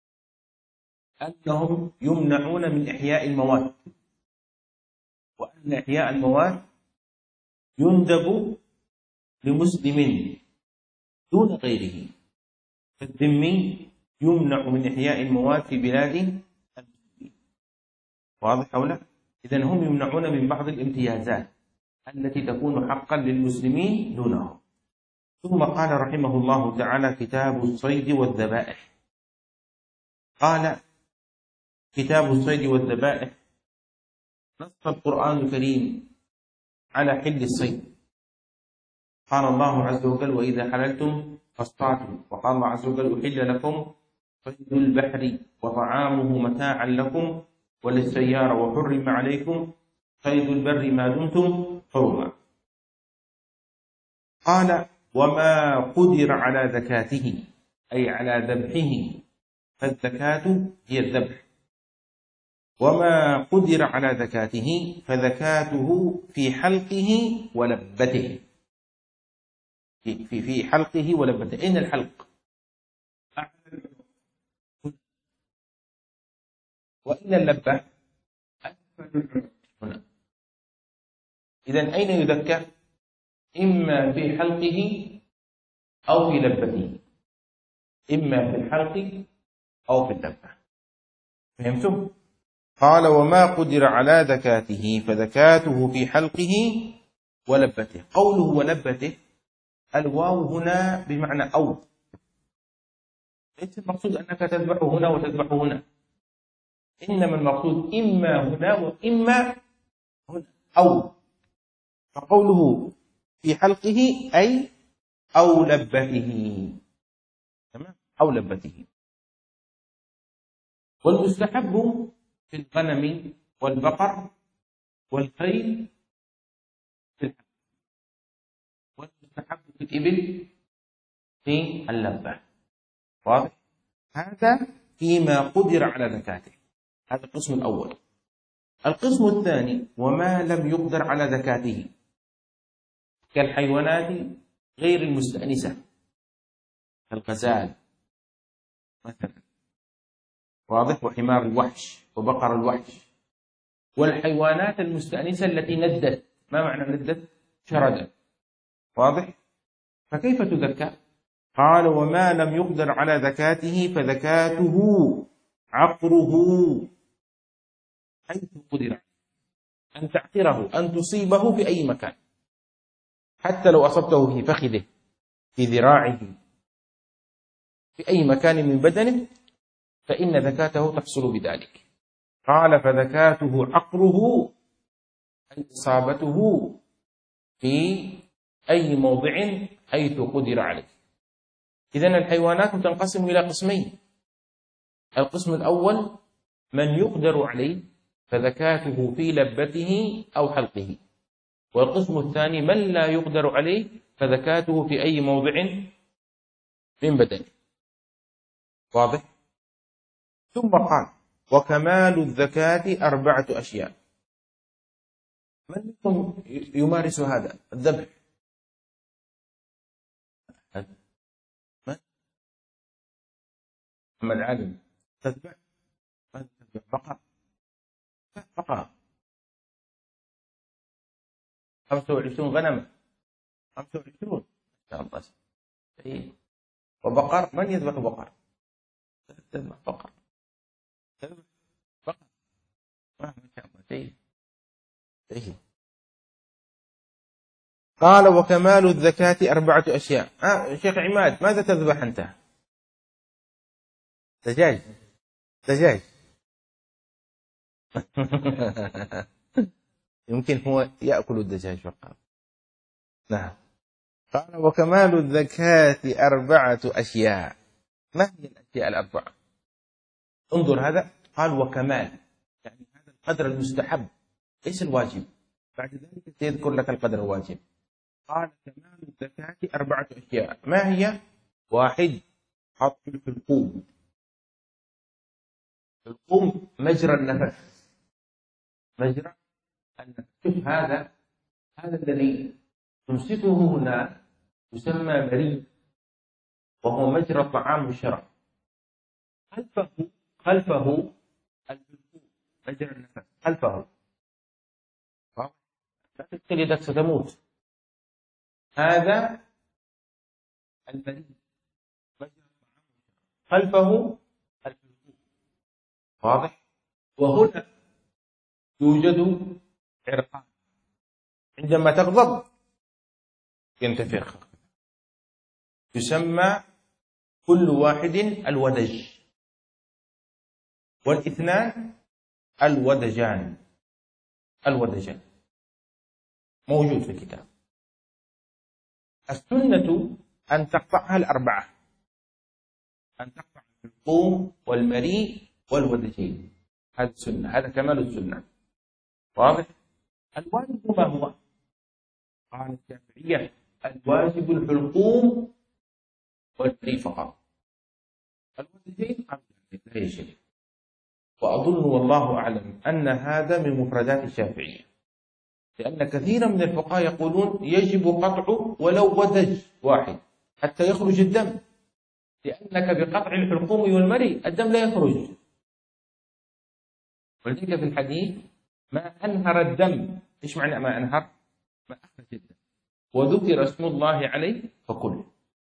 Speaker 1: أنهم يمنعون من إحياء الموات، وأن إحياء الموات يندب لمسلم دون غيره، فالذمي يمنع من إحياء الموات في بلاد المسلمين. واضح أو لا؟ إذن هم يمنعون من بعض الامتيازات التي تكون حقا للمسلمين دونهم. ثم قال رحمه الله تعالى كتاب الصيد والذبائح. قال كتاب الصيد والذبائح نص القرآن الكريم على حل الصيد. قال الله عز وجل وإذا حللتم فاصطادوا، وقال الله عز وجل أحل لكم صيد البحر وطعامه متاعا لكم وللسيارة وحرم عليكم صيد البر ما دمتم حرما. قال وما قدر على زكاته أي على ذبحه فالزكاة هي الذبح، وما قدر على زكاته فزكاته في حلقه ولبته. في حلقه ولبته. أين الحلق؟ وأين اللبة؟ هنا. إذن أين يذكى؟ إما في حلقه أو في لبته، إما في الحلق أو في اللبة. فهمتم؟ قال وما قدر على زكاته فزكاته في حلقه ولبته. قوله ولبته الواو هنا بمعنى أو، ليس المقصود أنك تذبح هنا وتذبح هنا، إنما المقصود إما هنا وإما هنا أو. فقوله في حلقه أي أو لبته، تمام، أو لبته. والمستحب في الغنم والبقر والخيل في الحلق، والمستحب في الإبل في اللبة. واضح؟ هذا فيما قدر على زكاته، هذا القسم الأول. القسم الثاني وما لم يقدر على زكاته كالحيوانات غير المستأنسة كالغزال مثلا، واضح، وحمار الوحش وبقر الوحش، والحيوانات المستأنسة التي ندت. ما معنى ندت؟ شردت. واضح؟ فكيف تزكى؟ قال وما لم يقدر على زكاته فزكاته عقره، حيث قدر، أن تعقره، أن تصيبه في أي مكان، حتى لو أصبته في فخذه، في ذراعه، في أي مكان من بدنه، فإن زكاته تحصل بذلك. قال فزكاته عقره أي إصابته في أي موضع حيث قدر عليه. إذن الحيوانات تنقسم إلى قسمين: القسم الأول من يقدر عليه فزكاته في لبته أو حلقه، والقسم الثاني من لا يقدر عليه فزكاته في أي موضع من بدنه. واضح؟ ثم قال وكمال الزكاة 4 أشياء. من منكم يمارس هذا الذبح؟ من؟ محمد علي تذبح؟ من تذبح؟ بقر؟ بقرة. 25 غنم، 25 إن شاء الله. وبقر، من يذبح بقر؟ تذبح بقر، تذبح بقر، ما شاء الله. جيد. قال وكمال الزكاة 4 أشياء. شيخ عماد ماذا تذبح أنت؟ دجاج. يمكن هو يأكل الدجاج فقط. نعم. قال وكمال الزكاة 4 أشياء. ما هي الأشياء 4؟ انظر هذا، قال وكمال، يعني هذا القدر المستحب ليس الواجب، بعد ذلك سيذكر لك القدر الواجب. قال كمال الزكاة 4 أشياء. ما هي؟ 1 حط الحلقوم. الحلقوم مجرى النفس، مجرى النفس. شوف هذا الذي تمسكه هنا يسمى بريد، وهو مجرى الطعام والشراب. خلفه الحلقوم مجرى النفس، خلفه. لا تدخل يدك ستموت. هذا البريد مجرى الطعام خلفه الحلقوم. واضح؟ وهنا يوجد عرقان، عندما تغضب ينتفخ، يسمى كل واحد الودج، والاثنان الودجان. موجود في الكتاب. السنة أن تقطعها 4، أن تقطع الحلقوم والمريء والودجين. هذا السنة، هذا كمال السنة. واضح؟ الواجب ما هو؟ قال الشافعية الواجب الحلقوم والمري فقط. الوالدين لا يجب. وأظن والله أعلم أن هذا من مفردات الشافعية، لأن كثيرا من الفقهاء يقولون يجب قطعه ولو ودج واحد حتى يخرج الدم، لأنك بقطع الحلقوم والمري الدم لا يخرج. ولذلك في الحديث ما أنهر الدم، إيش معنى ما أنهر؟ ما أخرج الدم وذكر اسم الله عليه فكل.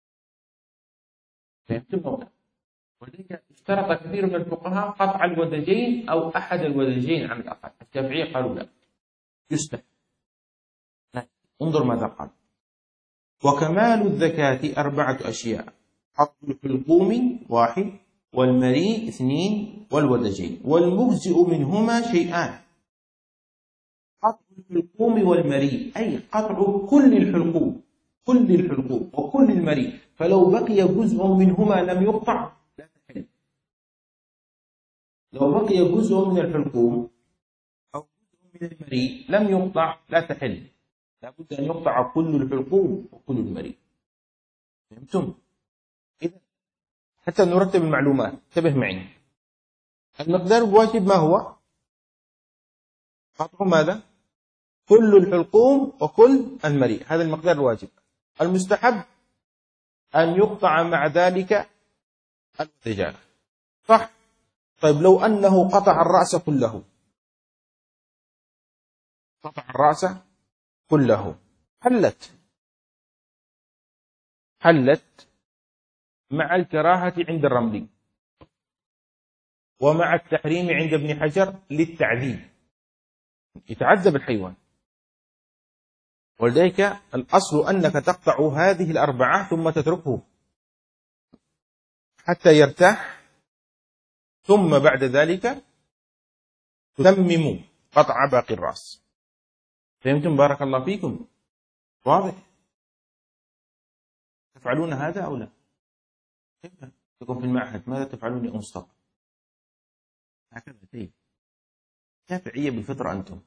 Speaker 1: فهمتم؟ ولذلك اشترط كثير من الفقهاء قطع الودجين أو أحد الودجين على الأقل. الشافعية قالوا لا، يستحب. انظر ماذا قال: وكمال الزكاة 4 أشياء: قطع الحلقوم 1، والمريء 2، والودجين، والمجزئ منهما شيئان. قطع الحلقوم والمريء أي قطع كل الحلقوم، كل الحلقوم وكل المريء، فلو بقي جزء منهما لم يقطع لا تحل. لو بقي جزء من الحلقوم أو جزء من المريء لم يقطع لا تحل، لابد أن يقطع كل الحلقوم وكل المريء. فهمتم؟ إذا حتى نرتب المعلومات انتبه معي. المقدار الواجب ما هو؟ قطع ماذا؟ كل الحلقوم وكل المريء، هذا المقدار الواجب. المستحب أن يقطع مع ذلك الودجان، صح؟ طيب لو أنه قطع الرأس كله، قطع الرأس كله، حلت مع الكراهة عند الرملي، ومع التحريم عند ابن حجر للتعذيب، يتعذب الحيوان. ولذلك الأصل أنك تقطع هذه 4 ثم تتركه حتى يرتاح، ثم بعد ذلك تتمم قطع باقي الرأس. فهمتم؟ بارك الله فيكم. واضح؟ تفعلون هذا أو لا؟ كيف تكون في المعهد ماذا تفعلون يا مصطفى؟ هكذا طيب. شافعية بالفطرة أنتم.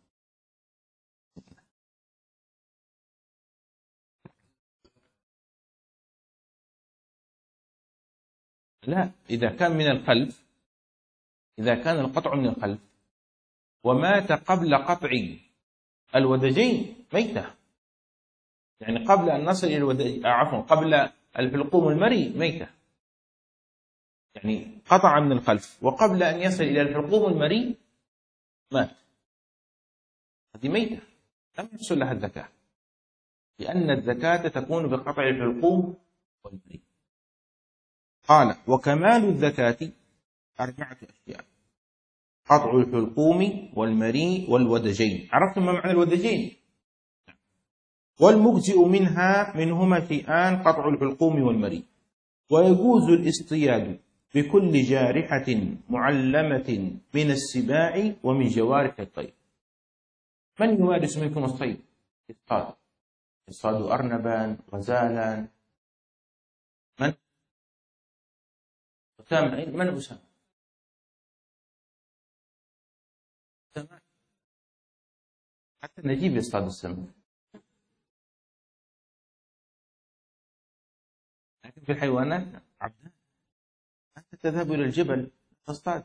Speaker 1: لا، إذا كان من الخلف، إذا كان القطع من الخلف ومات قبل قطع الودجين ميتة، يعني قبل أن نصل إلى الودج، عفوا قبل الحلقوم المري ميتة، يعني قطع من الخلف وقبل أن يصل إلى الحلقوم المري مات، هذه ميتة لم يحصل لها الزكاة، لأن الزكاة تكون بقطع الحلقوم والمري. قال: وكمال الزكاة 4 أشياء: قطع الحلقوم والمري والودجين. عرفتم ما معنى الودجين؟ والمجزئ منهما شيئان: قطع الحلقوم والمري. ويجوز الاصطياد بكل جارحة معلمة من السباع ومن جوارح الطير. من يمارس منكم الصيد؟ يصطاد أرنبا، غزالا. من؟ أسامة. من أسامة؟ حتى نجيب يصطاد السمك، لكن في الحيوانات عبدان. أنت تذهب إلى الجبل تصطاد.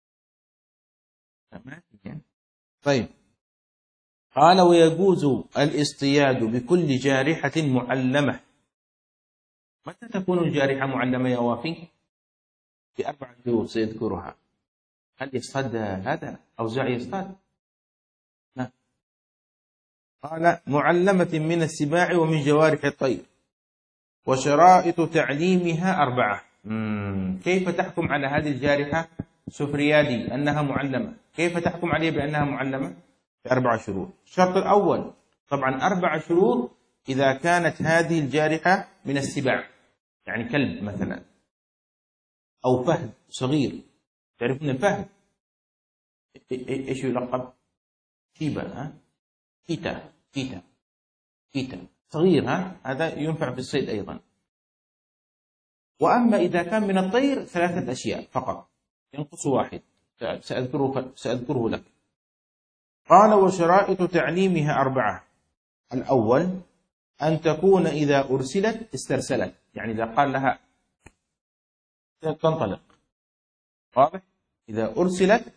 Speaker 1: طيب، قال: ويجوز الاصطياد بكل جارحة معلمة. متى تكون الجارحة معلمة يا وافي؟ ب4 شروط سيذكرها. هل يصطاد هذا أوزاعي يصطاد؟ لا. قال: معلمة من السباع ومن جوارح الطير. وشرائط تعليمها 4. كيف تحكم على هذه الجارحة سفريادي أنها معلمة؟ كيف تحكم عليها بأنها معلمة؟ ب4 شروط. الشرط الأول طبعا 4 شروط إذا كانت هذه الجارحة من السباع، يعني كلب مثلا أو فهد صغير. تعرفون الفهد إيش يلقب؟ شيبا، كيتا صغير، هذا ينفع في الصيد أيضا. وأما إذا كان من الطير 3 أشياء فقط، ينقص 1 سأذكره لك. قال وشرائط تعليمها 4. الأول أن تكون إذا أرسلت استرسلت، يعني إذا قال لها تنطلق، واضح؟ إذا أرسلت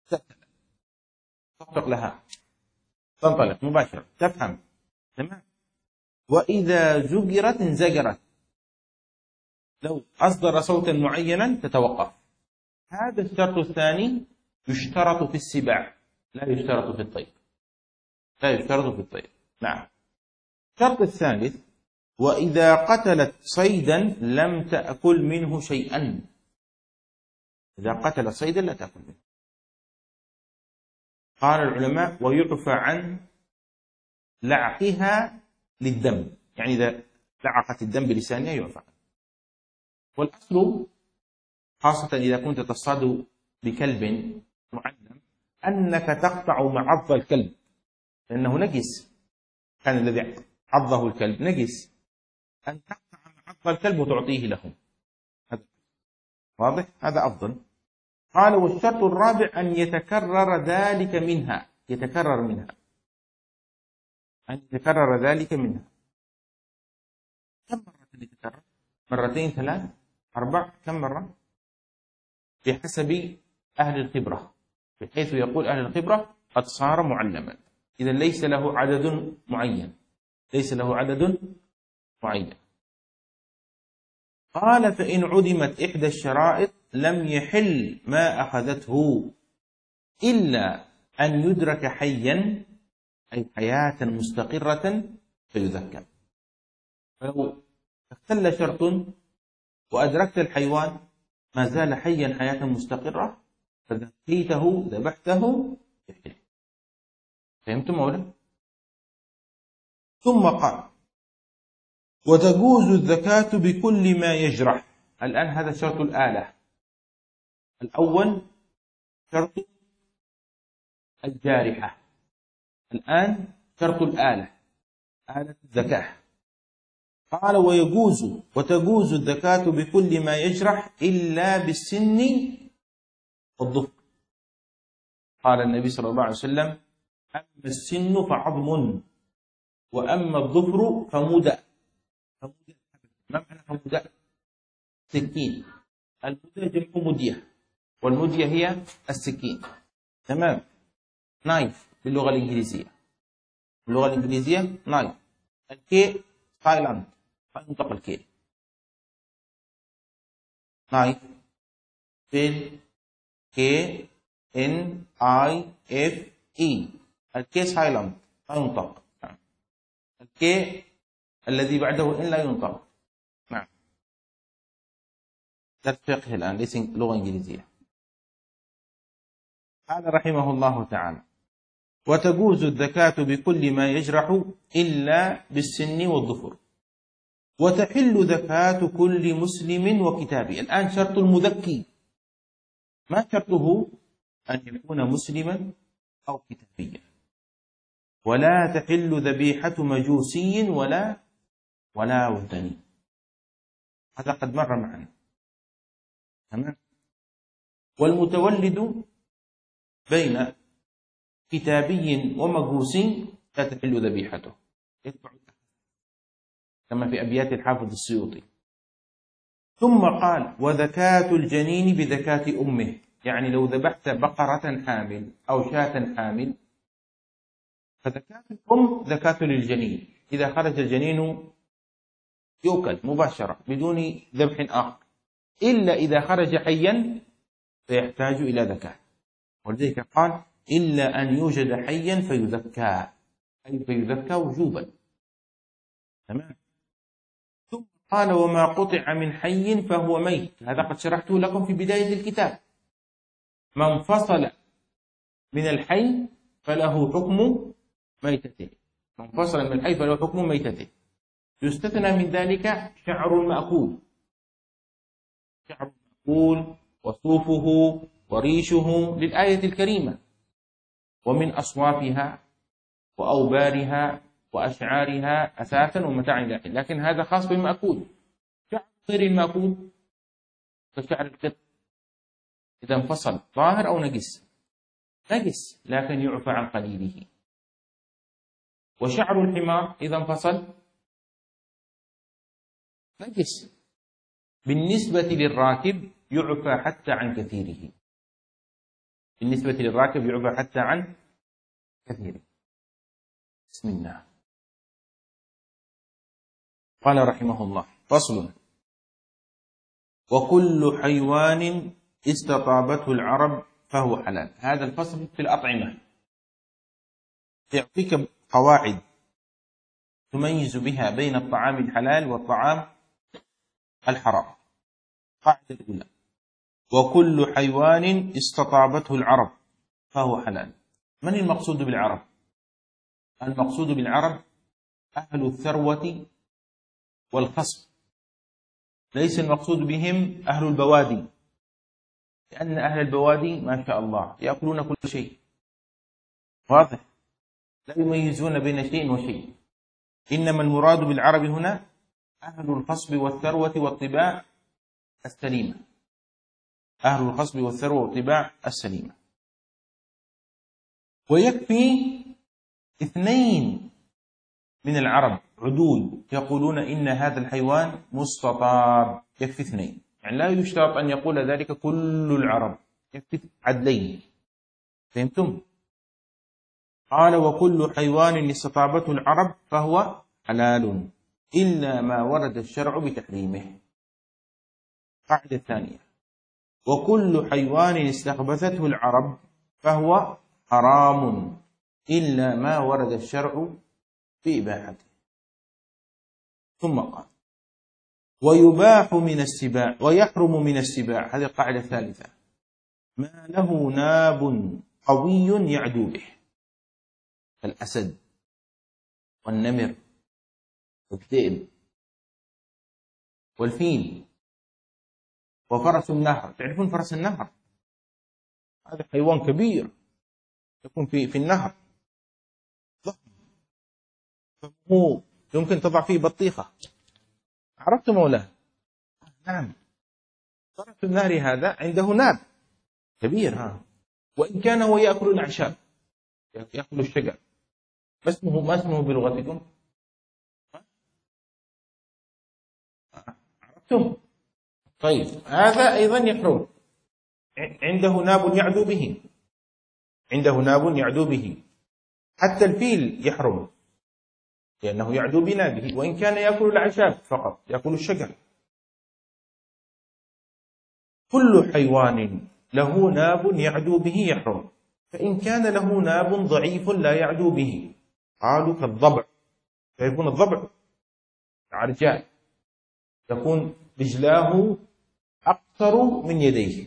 Speaker 1: تنطق لها، تنطلق مباشرة، تفهم، تمام. وإذا زجرت انزجرت، لو أصدر صوتا معينا تتوقف. هذا الشرط الثاني يشترط في السباع، لا يشترط في الطير، لا يشترط في الطير. نعم. الشرط الثالث وإذا قتلت صيدا لم تأكل منه شيئا، إذا قتلت صيدا لا تأكل منه. قال العلماء ويعفى عن لعقها للدم، يعني إذا لعقت الدم بلسانها يعفى. والأصل خاصة إذا كنت تصطاد بكلب معلم أنك تقطع معض الكلب، لأنه نجس، كان الذي عضه الكلب نجس، أن تقطع معض الكلب وتعطيه له، هذا واضح، هذا أفضل. قال والشرط الرابع أن يتكرر ذلك منها، يتكرر منها، أن يتكرر ذلك منها. كم مرة يتكرر؟ مرتين، 3، 4، كم مرة؟ بحسب أهل الخبرة، بحيث يقول أهل الخبرة قد صار معلما، إذا ليس له عدد معين، ليس له عدد معين. قال فإن عدمت إحدى الشرائط لم يحل ما أخذته إلا أن يدرك حيا، أي حياة مستقرة فيذكر. فلو اختل شرط وأدركت الحيوان ما زال حيا حياة مستقرة فذكيته ذبحته يحل. فهمتم أولا؟ ثم قال وتجوز الزكاة بكل ما يجرح. الآن هذا شرط الآلة. الأول شرط الجارحة، الآن شرط الآلة، آلة الزكاة. قال وتجوز الزكاة بكل ما يجرح إلا بالسن والظفر. قال النبي صلى الله عليه وسلم أما السن فعظم وأما الظفر فمدى. ما معنى فمدى؟ سكين. المدى جمع مدية، والمدية هي السكين، تمام. نايف باللغة الإنجليزية، باللغة الإنجليزية نايف. الكي سايلنت، ما ينطق الكي. نايف بال كي ان اي اف اي، الكي سايلنت لا ينطق، الكي الذي بعده ان لا ينطق. نعم، درس فقه الآن ليس لغة إنجليزية. قال رحمه الله تعالى وتجوز الزكاة بكل ما يجرح إلا بالسن والظفر، وتحل زكاة كل مسلم وكتابي. الآن شرط المذكي، ما شرطه؟ أن يكون مسلما أو كتابيا. ولا تحل ذبيحة مجوسي ولا وثني، هذا قد مر معنا، تمام. والمتولد بين كتابي ومجوسي لا تحل ذبيحته، يتبع كما في أبيات الحافظ السيوطي. ثم قال وذكاة الجنين بذكاة أمه، يعني لو ذبحت بقرة حامل أو شاة حامل فذكاة الأم ذكاة للجنين، إذا خرج الجنين يؤكل مباشرة بدون ذبح آخر، إلا إذا خرج حيا فيحتاج إلى ذكاة. ولذلك قال إلا أن يوجد حيا فيذكى، أي فيذكى وجوبا، تمام. ثم قال وما قطع من حي فهو ميت، هذا قد شرحته لكم في بداية الكتاب. من فصل من الحي فله حكم ميتته، من فصل من الحي فله حكم ميتته. يستثنى من ذلك شعر المأكول، شعر المأكول وصوفه وريشه للآية الكريمة، ومن أصوافها وأوبارها وأشعارها أساسا ومتاع إلى حين، لكن هذا خاص بالمأكول. شعر غير المأكول كشعر القط إذا انفصل ظاهر أو نجس نجس لكن يعفى عن قليله. وشعر الحمار إذا انفصل نجس، بالنسبة للراكب يعفى حتى عن كثيره، بالنسبة للراكب يعفى حتى عن كثيره. بسم الله. قال رحمه الله: فصل: وكل حيوان استطابته العرب فهو حلال. هذا الفصل في الأطعمة، يعطيك قواعد تميز بها بين الطعام الحلال والطعام الحرام. القاعدة الأولى: وكل حيوان استطابته العرب فهو حلال. من المقصود بالعرب؟ المقصود بالعرب أهل الثروة والخصب، ليس المقصود بهم أهل البوادي، لأن أهل البوادي ما شاء الله يأكلون كل شيء، واضح، لا يميزون بين شيء وشيء. إنما المراد بالعرب هنا أهل الخصب والثروة والطباع السليمة، أهل الخصب والثروة والطباع السليمة. ويكفي 2 من العرب عدول يقولون إن هذا الحيوان مستطاب، يكفي 2، يعني لا يشترط أن يقول ذلك كل العرب، يكفي عدلين. فهمتم؟ قال: وكل حيوان استطابته العرب فهو حلال إلا ما ورد الشرع بتحريمه. القاعدة الثانية: وكل حيوان استخبثته العرب فهو حرام إلا ما ورد الشرع بإباحته. ثم قال: ويباح من السباع ويحرم من السباع. هذه القاعدة الثالثة: ما له ناب قوي يعدو به، كالأسد والنمر والذئب والفيل وفرس النهر. تعرفون فرس النهر؟ هذا حيوان كبير يكون في النهر، ضخم، فهو يمكن تضع فيه بطيخة. عرفت مولاه؟ نعم، فرس النهر هذا عنده ناب كبير، وإن كان هو يأكل الأعشاب، يأكل الشجر. ما اسمه بلغتكم؟ عرفتم؟ طيب، هذا أيضا يحرم، عنده ناب يعدو به، عنده ناب يعدو به. حتى الفيل يحرم لأنه يعدو بنابه، وإن كان يأكل الأعشاب فقط، يأكل الشجر. كل حيوان له ناب يعدو به يحرم، فإن كان له ناب ضعيف لا يعدو به، قالوا كالضبع. فيكون الضبع عرجاء، تكون رجلاه أقصر من يديه.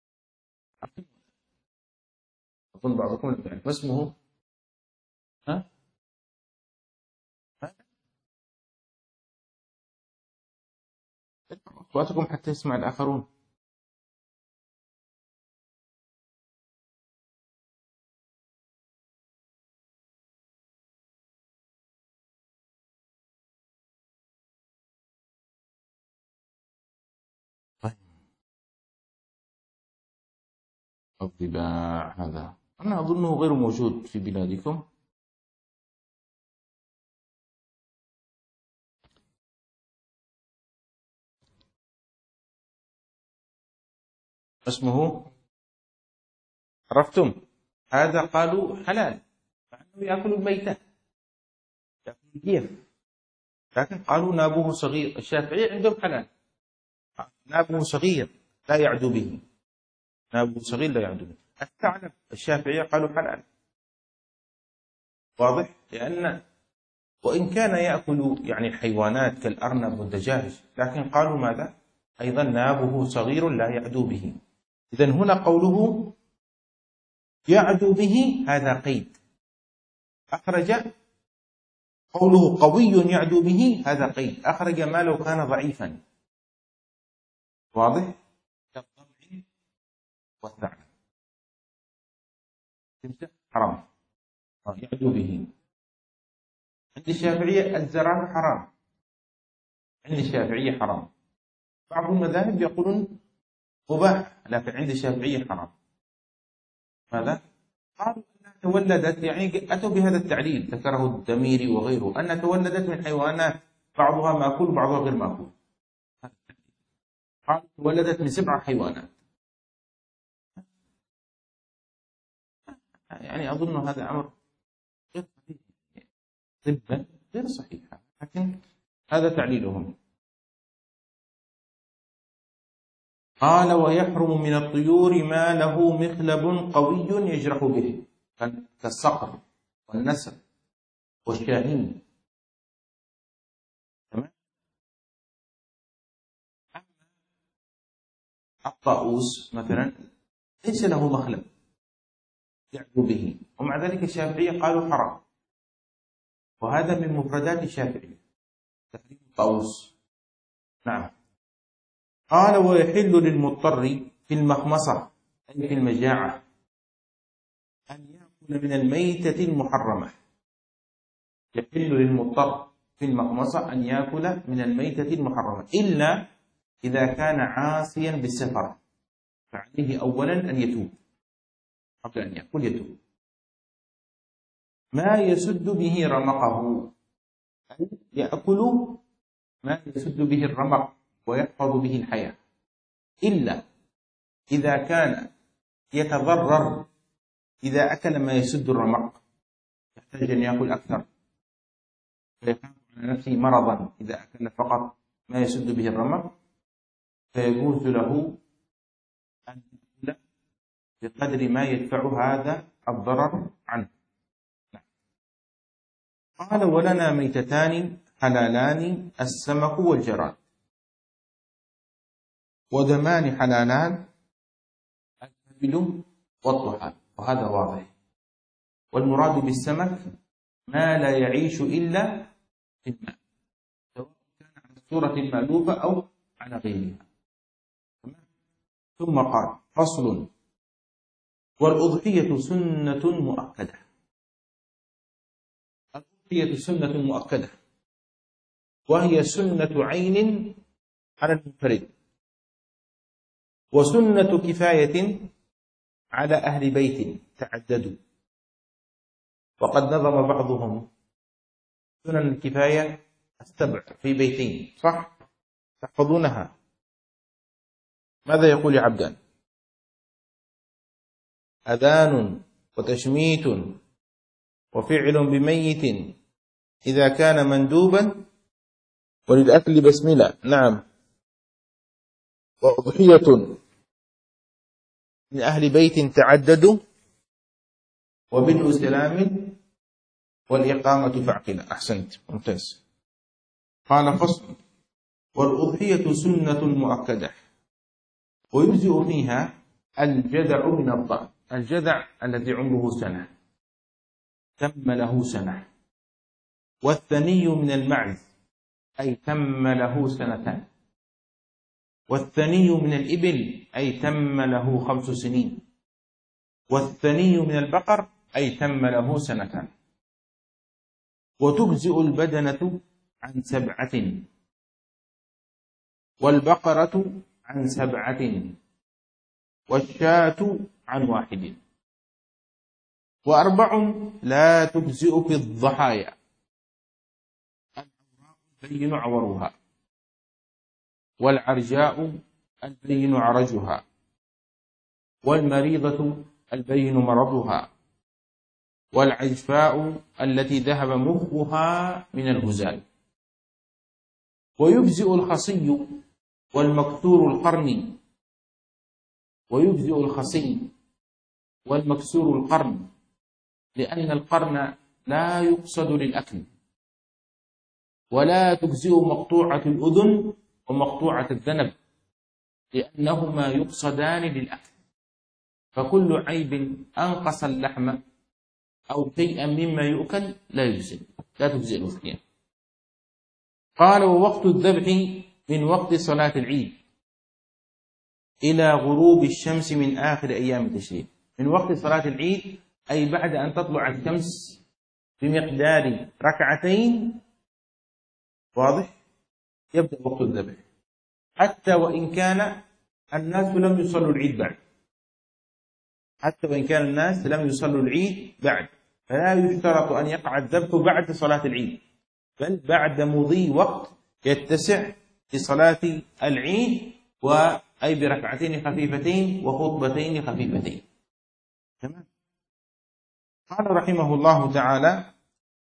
Speaker 1: أظن بعضكم لا يعرف ما اسمه. أصواتكم حتى يسمع الآخرون. الضباع هذا أنا أظنه غير موجود في بلادكم. اسمه عرفتم؟ هذا قالوا حلال مع أنه يأكل الميتة، يأكل الجيف، لكن قالوا نابه صغير. الشافعية عندهم حلال، نابه صغير لا يعدو به، نابه صغير لا يعدو به. الثعلب الشافعية قالوا حلال، واضح، لأن وإن كان يأكل يعني الحيوانات كالأرنب والدجاج، لكن قالوا ماذا؟ أيضا نابه صغير لا يعدو به. إذن هنا قوله يعدو به هذا قيد، أخرج قوله قوي يعدو به هذا قيد، أخرج ما لو كان ضعيفا، واضح؟ كالضبع والثعلب. حرام يعدو به. عند الشافعية الزرافة حرام، عند الشافعية حرام. بعض المذاهب يقولون مباح، لكن عند الشافعية حرام. ماذا؟ قالوا أنها تولدت، يعني أتوا بهذا التعليل ذكره الدميري وغيره، أنها تولدت من حيوانات بعضها مأكول وبعضها غير مأكول. قالوا تولدت من 7 حيوانات. يعني أظن هذا أمر غير صحيح، طبا غير صحيح، لكن هذا تعليلهم. قال ويحرم من الطيور ما له مخلب قوي يجرح به، كالصقر والنسر والشاهين. تمام. الطاووس مثلا ليس له مخلب يعدو به، ومع ذلك الشافعية قالوا حرام، وهذا من مفردات الشافعية تحريم الطاووس. نعم. قال ويحل للمضطر في المخمصة أي في المجاعة أن يأكل من الميتة المحرمة. يحل للمضطر في المخمصة أن يأكل من الميتة المحرمة إلا إذا كان عاصيا بالسفر، فعليه أولا أن يتوب، قبل أن يأكل يتوب. ما يسد به رمقه، أي يأكل ما يسد به الرمق ويحفظ به الحياة، إلا إذا كان يتضرر إذا أكل ما يسد الرمق، يحتاج أن يأكل أكثر فيخاف على نفسه مرضا إذا أكل فقط ما يسد به الرمق، فيجوز له أن يأكل بقدر ما يدفع هذا الضرر عنه. قال ولنا ميتتان حلالان السمك والجراد، ودمان حلالان الكبد والطحال، وهذا واضح. والمراد بالسمك ما لا يعيش إلا في الماء، سواء كان على الصورة المألوفة أو على غيرها. ثم قال فصل والأضحية سنة مؤكدة. الأضحية سنة مؤكدة، وهي سنة عين على المنفرد، وسنة كفاية على أهل بيت تعددوا. وقد نظم بعضهم سنن الكفاية 7 في بيتين، صح؟ تحفظونها. ماذا يقول يا عبدان؟ أذان وتشميت وفعل بميت إذا كان مندوبا، وللأكل بسملة. نعم. وأضحية من أهل بيت تعددوا، وبدء سلام والإقامة فاعقلة. أحسنت، ممتاز. قال فصل والأضحية سنة مؤكدة، ويجزئ فيها الجذع من الضأن. الجذع الذي عمره سنة تم له سنة، والثني من المعز أي تم له سنتان، والثني من الإبل أي تم له 5 سنين، والثني من البقر أي تم له سنتان. وتجزئ البدنة عن 7، والبقرة عن 7، والشاة عن 1، و4 لا تجزئ في الضحايا: البين عورها، والعرجاء البين عرجها، والمريضة البين مرضها، والعجفاء التي ذهب مخها من الهزال. ويجزئ الخصي والمكسور القرن، ويجزئ الخصي والمكسور القرن، لأن القرن لا يقصد للأكل. ولا تجزئ مقطوعة الأذن ومقطوعة الذنب، لأنهما يقصدان للأكل. فكل عيب أنقص اللحم أو شيئا مما يؤكل لا يجزئ، لا تجزئ الأضحية. قال ووقت الذبح من وقت صلاة العيد إلى غروب الشمس من آخر أيام التشريق. من وقت صلاة العيد أي بعد أن تطلع الشمس بمقدار 2 واضح، يبدأ وقت الذبح، حتى وإن كان الناس لم يصلوا العيد بعد. حتى وإن كان الناس لم يصلوا العيد بعد، فلا يشترط أن يقع الذبح بعد صلاة العيد، بل بعد مضي وقت يتسع لصلاة العيد، أي بركعتين خفيفتين وخطبتين خفيفتين. تمام. قال رحمه الله تعالى: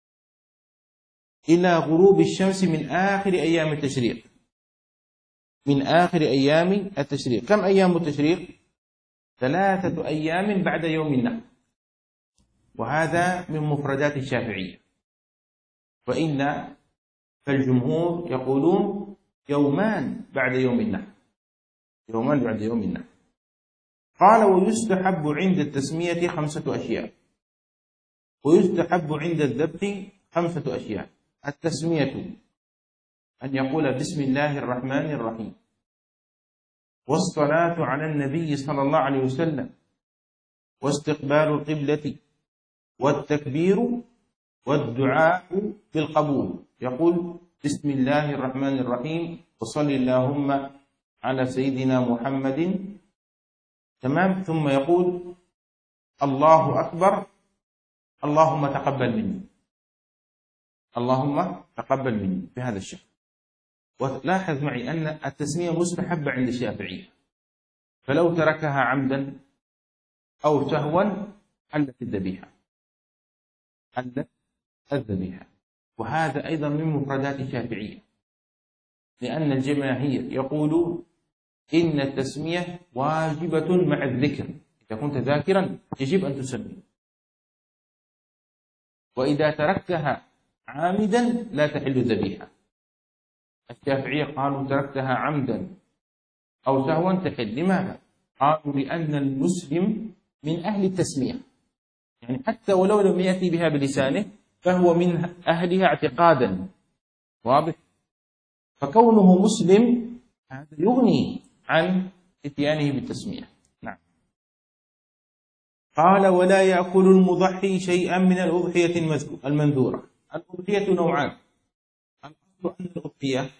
Speaker 1: إلى غروب الشمس من آخر أيام التشريق. من آخر أيام التشريق. كم أيام التشريق؟ 3 أيام بعد يوم النحر، وهذا من مفردات الشافعية. وإن فالجمهور يقولون يومان بعد يوم النحر، يومان بعد يوم النحر. قال: ويستحب عند التسمية 5 أشياء، ويستحب عند الذبح 5 أشياء. التسمية أن يقول بسم الله الرحمن الرحيم، والصلاة على النبي صلى الله عليه وسلم، واستقبال القبلة، والتكبير، والدعاء بالقبول. يقول بسم الله الرحمن الرحيم، وصل اللهم على سيدنا محمد. تمام. ثم يقول الله أكبر، اللهم تقبل مني، اللهم تقبل مني، بهذا الشكل. ولاحظ معي أن التسمية مستحبة عند الشافعية، فلو تركها عمدا أو سهوا حلت الذبيحة، حلت الذبيحة. وهذا أيضا من مفردات الشافعية، لأن الجماهير يقولون إن التسمية واجبة مع الذكر. إذا كنت ذاكرا يجب أن تسمي، وإذا تركتها عامدا لا تحل الذبيحة. الشافعية قالوا تركتها عمدا أو سهوا تحل. لماذا؟ قالوا لأن المسلم من أهل التسمية، يعني حتى ولو لم يأتي بها بلسانه فهو من أهلها اعتقادا. واضح؟ فكونه مسلم هذا يغني عن اتيانه بالتسمية. نعم. قال: ولا يأكل المضحي شيئا من الأضحية المنذورة. الأضحية نوعان. الأصل أن الأضحية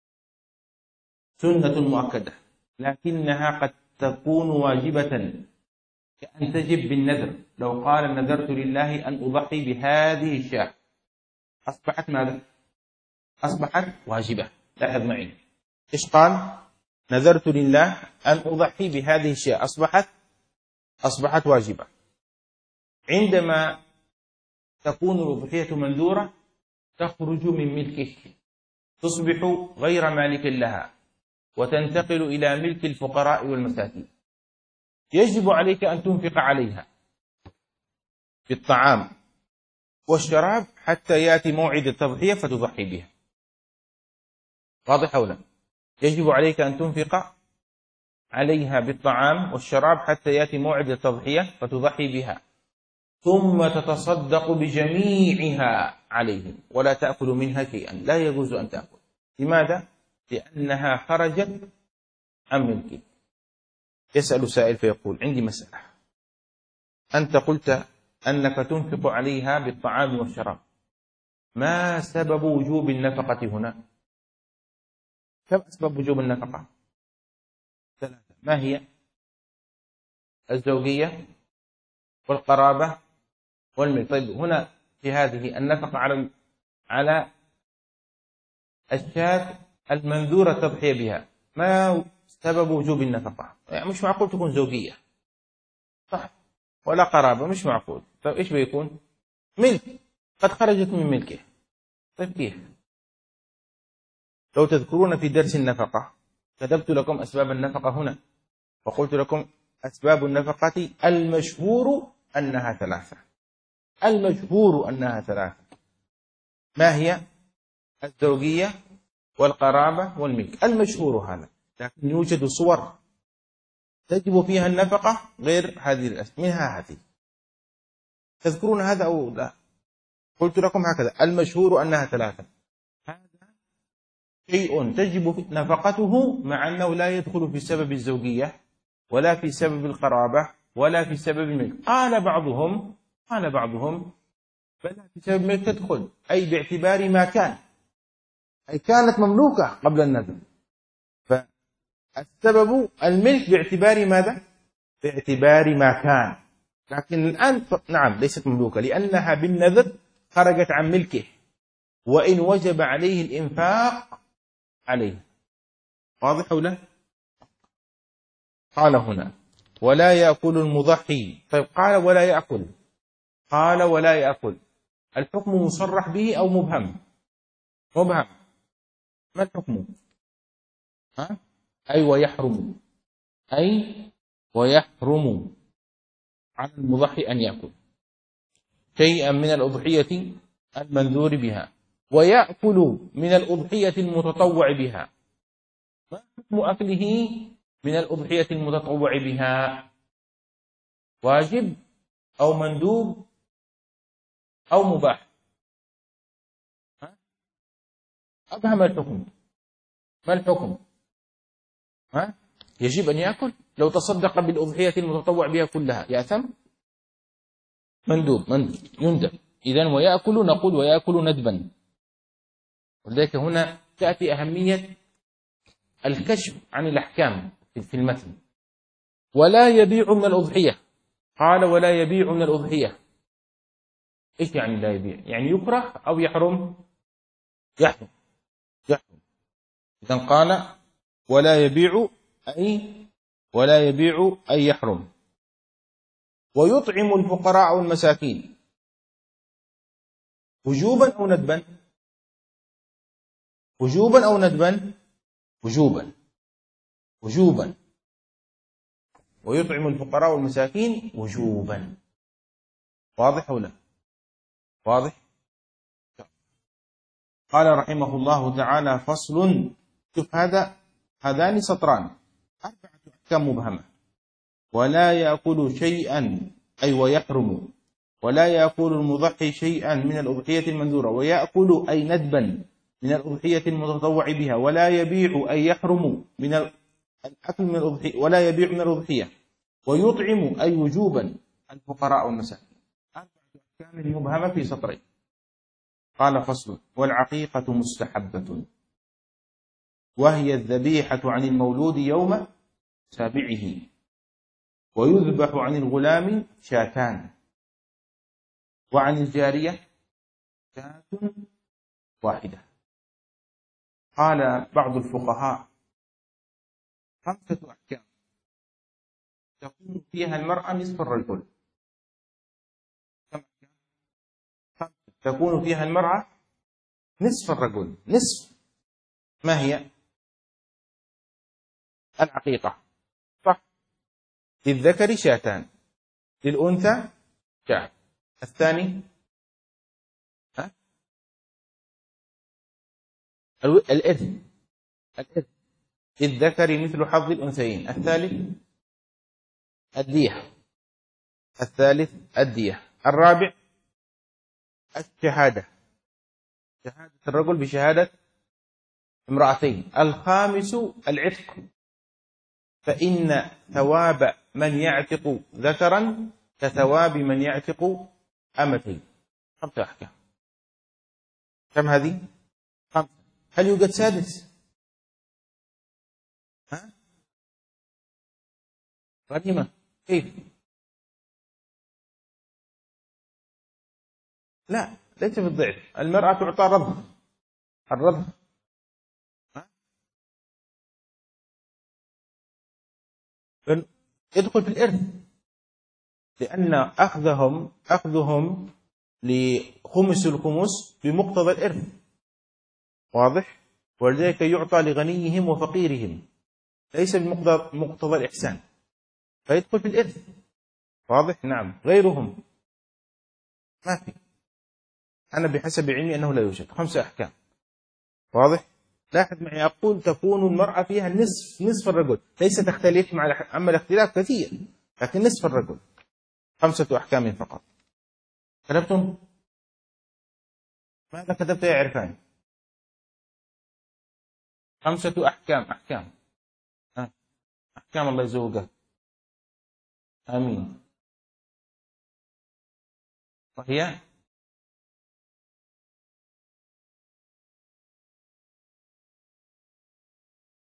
Speaker 1: سنة مؤكدة، لكنها قد تكون واجبة، كأن تجب بالنذر. لو قال نذرت لله أن أضحي بهذه الشاة، أصبحت ماذا؟ أصبحت واجبة. لاحظ معي، إيش قال؟ نذرت لله أن أضحي بهذه الشاة، أصبحت واجبة. عندما تكون الأضحية منذورة تخرج من ملكه، تصبح غير مالك لها، وتنتقل إلى ملك الفقراء والمساكين. يجب عليك أن تنفق عليها بالطعام والشراب حتى يأتي موعد التضحية فتضحي بها. واضح أو لا؟ يجب عليك أن تنفق عليها بالطعام والشراب حتى يأتي موعد التضحية فتضحي بها، ثم تتصدق بجميعها عليهم، ولا تأكل منها شيئا، لا يجوز أن تأكل. لماذا؟ لأنها خرجت عن ملكك. يسأل سائل فيقول: عندي مسألة، أنت قلت أنك تنفق عليها بالطعام والشراب، ما سبب وجوب النفقة هنا؟ كم أسباب وجوب النفقة؟ 3. ما هي؟ الزوجية والقرابة والملك. طيب هنا في هذه النفقة على الشاة المنذورة التضحية بها، ما سبب وجوب النفقة؟ يعني مش معقول تكون زوجية، صح؟ ولا قرابة، مش معقول. طيب إيش بيكون؟ ملك، قد خرجت من ملكه. طيب كيف؟ لو تذكرون في درس النفقة كتبت لكم أسباب النفقة هنا، وقلت لكم أسباب النفقة المشهور أنها 3. المشهور أنها 3. ما هي؟ الزوجية والقرابة والملك، المشهور هذا. لكن يوجد صور تجب فيها النفقة غير هذه الأسباب، منها هذه. تذكرون هذا أو لا؟ قلت لكم هكذا: المشهور أنها 3. هذا شيء تجب نفقته، مع أنه لا يدخل في سبب الزوجية ولا في سبب القرابة ولا في سبب الملك. قال بعضهم بل في سبب الملك تدخل، أي باعتبار ما كان، أي كانت مملوكة قبل النذر. فالسبب الملك باعتبار ماذا؟ باعتبار ما كان. لكن الآن نعم ليست مملوكة لأنها بالنذر خرجت عن ملكه، وإن وجب عليه الإنفاق عليه. واضح ولا؟ قال هنا ولا يأكل المضحي. طيب قال ولا يأكل، قال ولا يأكل، الحكم مصرح به أو مبهم؟ مبهم. ما الحكم؟ أي ويحرم، أي ويحرم على المضحي أن يأكل شيئا من الأضحية المنذور بها، ويأكل من الأضحية المتطوع بها. ما حكم أكله من الأضحية المتطوع بها؟ واجب أو مندوب أو مباح؟ أبهم الحكم. ما الحكم؟ يجب أن يأكل؟ لو تصدق بالأضحية المتطوع بها كلها يأثم؟ مندوب يندب. إذن ويأكل نقول ويأكل ندبا. ولذلك هنا تأتي أهمية الكشف عن الأحكام في المتن. ولا يبيع من الأضحية، قال ولا يبيع من الأضحية. إيش يعني لا يبيع؟ يعني يكره أو يحرم؟ يحرم. إذن قال ولا يبيع أي يحرم. ويطعم الفقراء والمساكين وجوبا أو ندبا؟ وجوبا أو ندبا؟ وجوبا. ويطعم الفقراء والمساكين وجوبا. واضح ولا؟ واضح. قال رحمه الله تعالى فصل. شوف هذان سطران 4 أحكام مبهمة. ولا يأكل شيئا أي ويحرم، ولا يأكل المضحي شيئا من الأضحية المنذورة، ويأكل أي ندبا من الأضحية المتطوع بها، ولا يبيع أي يحرم من الأكل من الأضحية، ولا يبيع من الأضحية، ويطعم أي وجوبا الفقراء والمساكين. 4 أحكام مبهمة في سطرين. قال فصل. والعقيقة مستحبة، وهي الذبيحة عن المولود يوم سابعه، ويذبح عن الغلام شاتان، وعن الجارية شاة واحدة. قال بعض الفقهاء 5 أحكام تكون فيها المرأة نصف الرجل. تكون فيها المرأة نصف الرجل. نصف. ما هي؟ العقيقة صح. للذكر شاتان، للأنثى شاة. الثاني الإرث. للذكر مثل حظ الأنثيين. الثالث الدية. الرابع الشهادة، شهادة الرجل بشهادة امرأتين. الخامس العتق، فإن ثواب من يعتق ذكرا كثواب من يعتق أمتين. 5 أحكام. كم هذه؟ 5. هل يوجد سادس؟ غنيمة. كيف؟ لا ليس بالضعف. المرأة تعطى رضع. الرضع يدخل في الإرث، لأن أخذهم لخمس الخمس بمقتضى الإرث. واضح. ولذلك يعطى لغنيهم وفقيرهم، ليس بمقتضى الإحسان، فيدخل في الإرث. واضح. نعم. غيرهم ما في. أنا بحسب علمي أنه لا يوجد. 5 أحكام. واضح. لاحظ معي أقول تكون المرأة فيها نصف الرجل، ليس تختلف أما الاختلاف كثير، لكن نصف الرجل. 5 أحكام فقط. كتبتم؟ ماذا كتبت يا عرفان؟ 5 أحكام. أحكام الله يزوجك. آمين. وهي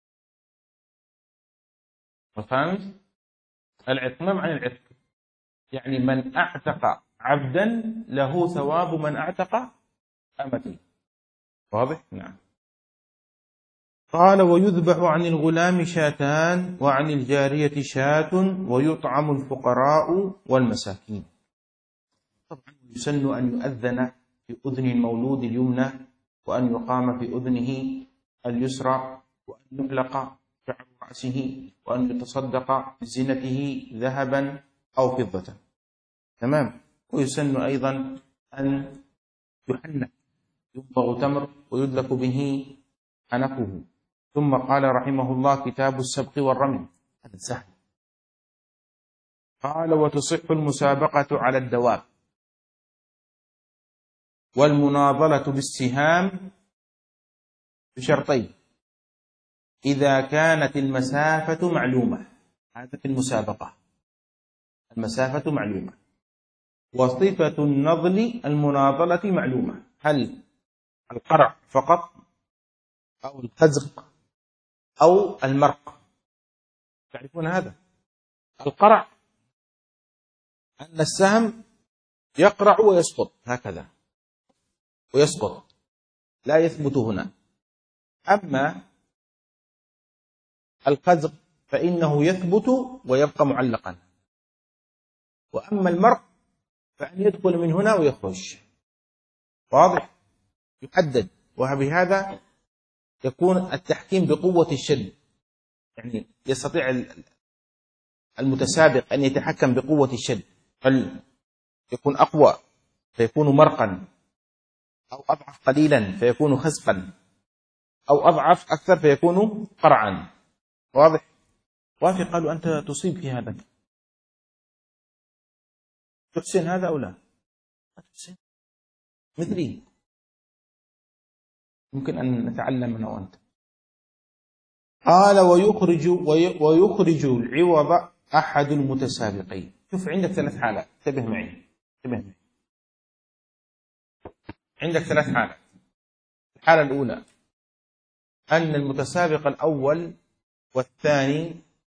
Speaker 1: الخامس العتق. ما معنى العتق؟ يعني من أعتق عبدا له ثواب من أعتق أمة. واضح؟ نعم. قال ويذبح عن الغلام شاتان وعن الجارية شاة ويطعم الفقراء والمساكين. طبعا يسن أن يؤذن في أذن المولود اليمنى، وأن يقام في أذنه اليسرى، وأن يحلق شعر رأسه، وأن يتصدق بزينته ذهبا أو فضة. تمام. ويسن أيضا أن يحنك، ينبغ تمر ويدلك به حنكه. ثم قال رحمه الله كتاب السبق والرمي، هذا سهل. قال وتصح المسابقة على الدواب والمناضلة بالسهام بشرطين: إذا كانت المسافة معلومة، هذا في المسابقة، المسافة معلومة، وصفة النضل المناضلة معلومة، هل القرع فقط أو الخزق أو المرق؟ تعرفون هذا؟ القرع أن السهم يقرع ويسقط هكذا، ويسقط لا يثبت هنا. أما الخزق فإنه يثبت ويبقى معلقا. وأما المرق فأن يدخل من هنا ويخرج. واضح؟ يحدد. وبهذا يكون التحكيم بقوة الشد، يعني يستطيع المتسابق أن يتحكم بقوة الشد، هل يكون أقوى فيكون مرقا، أو أضعف قليلا فيكون خزقا، أو أضعف أكثر فيكون قرعا. واضح؟ وافي قالوا أنت تصيب في هذا، تحسن هذا أو لا؟ تحسن مثلي، ممكن أن نتعلم أنا وأنت. قال ويخرج العوض أحد المتسابقين. شوف عندك ثلاث حالات، انتبه معي. عندك ثلاث حالات. الحالة الأولى أن المتسابق الأول والثاني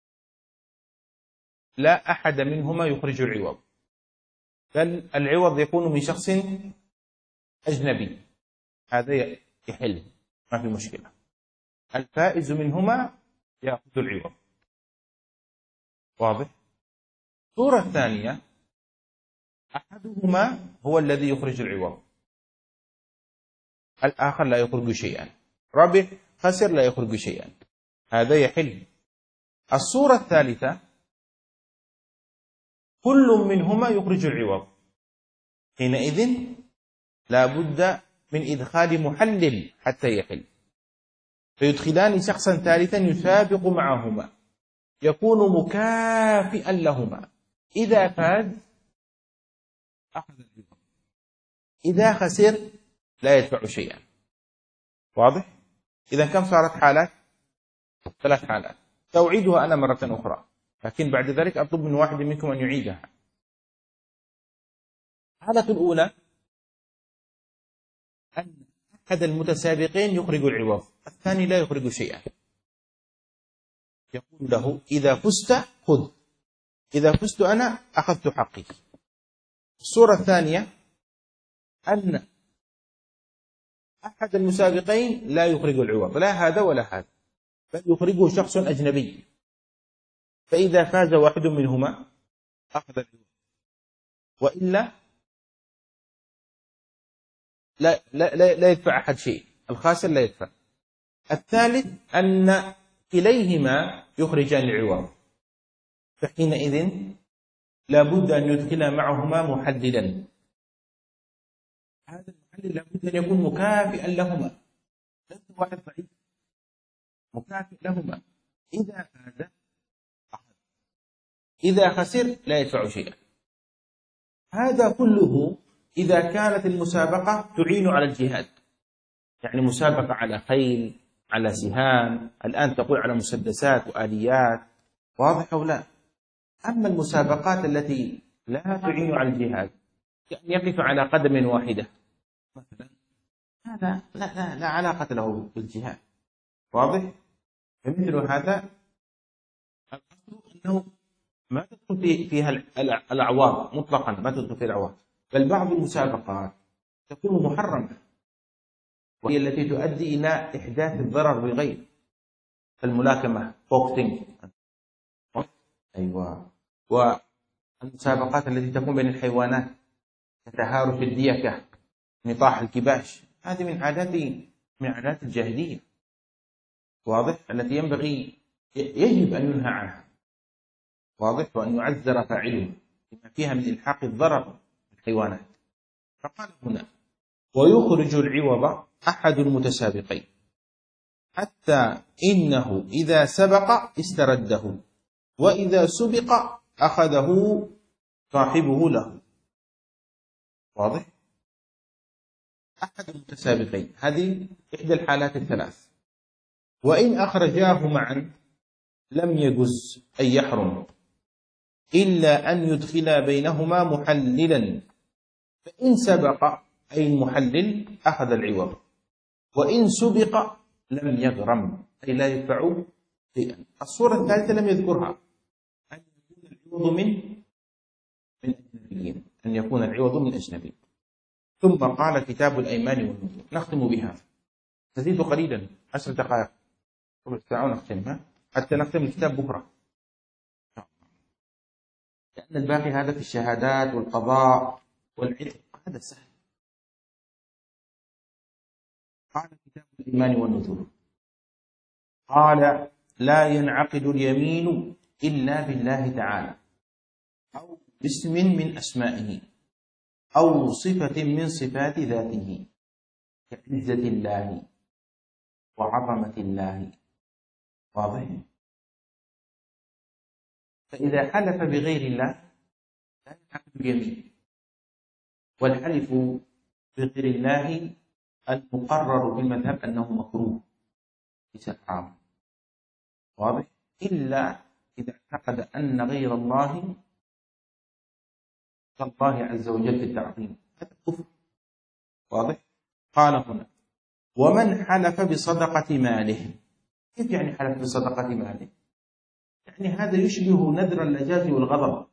Speaker 1: لا أحد منهما يخرج العوض، بل العوض يكون من شخص أجنبي، هذا يحل، ما في مشكلة. الفائز منهما يأخذ العوض. واضح؟ الصورة الثانية أحدهما هو الذي يخرج العوض، الآخر لا يخرج شيئا، ربح خسر لا يخرج شيئا، هذا يحل. الصورة الثالثة كل منهما يخرج العوض، حينئذ لا بد من إدخال محلل حتى يحل، فيدخلان شخصا ثالثا يسابق معهما، يكون مكافئا لهما. إذا فاز أخذ العوض، إذا خسر لا يدفع شيئا. واضح؟ إذا كم صارت حالات؟ ثلاث حالات. سأعيدها أنا مرة أخرى، لكن بعد ذلك أطلب من واحد منكم أن يعيدها. الحالة الأولى أن أحد المتسابقين يخرج العوض، الثاني لا يخرج شيئا، يقول له إذا فزت خذ، إذا فزت أنا أخذت حقي. الصورة الثانية أن أحد المسابقين لا يخرج العوض، لا هذا ولا هذا، بل يخرجه شخص أجنبي، فإذا فاز واحد منهما أخذ العوض، وإلا لا يدفع أحد شيء، الخاسر لا يدفع. الثالث أن كليهما يخرجان العوض، فحينئذ لا بد أن يدخل معهما محللا، هذا المحلل لا بد أن يكون مكافئا لهما، ليس واحد ضعيف، مكافئ لهما. إذا فاز أخذ، إذا خسر لا يدفع شيئا. هذا كله إذا كانت المسابقة تعين على الجهاد، يعني مسابقة على خيل، على سهام، الآن تقول على مسدسات وآليات. واضح أو لا؟ أما المسابقات التي لا تعين على الجهاد، يعني يقف على قدم واحدة مثلا، هذا لا علاقة له بالجهاد. واضح؟ فمثل هذا الأصل أنه ما تدخل فيها الأعواض مطلقا، ما تدخل فيها الأعواض، بل بعض المسابقات تكون محرمة، وهي التي تؤدي إلى إحداث الضرر بالغير، كالملاكمة، بوكسينج، أيوة، والمسابقات التي تكون بين الحيوانات كتهارش الديكة، نطاح الكباش، هذه من عادات الجاهلية، واضح، التي يجب أن ينهى عنها، واضح، وأن يعذر فاعله بما فيها من إلحاق الضرر بالحيوانات. فقال هنا: ويخرج العوض أحد المتسابقين حتى إنه إذا سبق استرده، وإذا سبق أخذه صاحبه له. واضح؟ أحد المتسابقين، هذه إحدى الحالات الثلاث، وإن أخرجاه معا لم يجز أن يحرم إلا أن يدخل بينهما محللا، فإن سبق أي المحلل أخذ العوض، وإن سبق لم يغرم أي لا يدفع شيئا. الصورة الثالثة لم يذكرها، أن يكون العوض من أجنبيين، أن يكون العوض من أجنبي. ثم قال: كتاب الأيمان والنذور. نختم بها، نزيد قليلا 10 دقائق، ربع ساعة ونختمها حتى نختم الكتاب بكرة، لأن الباقي هذا في الشهادات والقضاء والعتق، هذا سهل. قال: كتاب الإيمان والنذور. قال: لا ينعقد اليمين إلا بالله تعالى، أو باسم من أسمائه، أو صفة من صفات ذاته، كعزة الله وعظمة الله. واضح؟ فإذا حلف بغير الله لا ينعقد اليمين، والحلف بغير الله المقرر بالمذهب أنه مكروه ليس حرام. واضح؟ إلا إذا اعتقد أن غير الله كالله عز وجل في التعظيم، هذا كفر. واضح؟ قال هنا: ومن حلف بصدقة ماله. كيف يعني حلف بصدقة ماله؟ يعني هذا يشبه نذر اللجاج والغضب.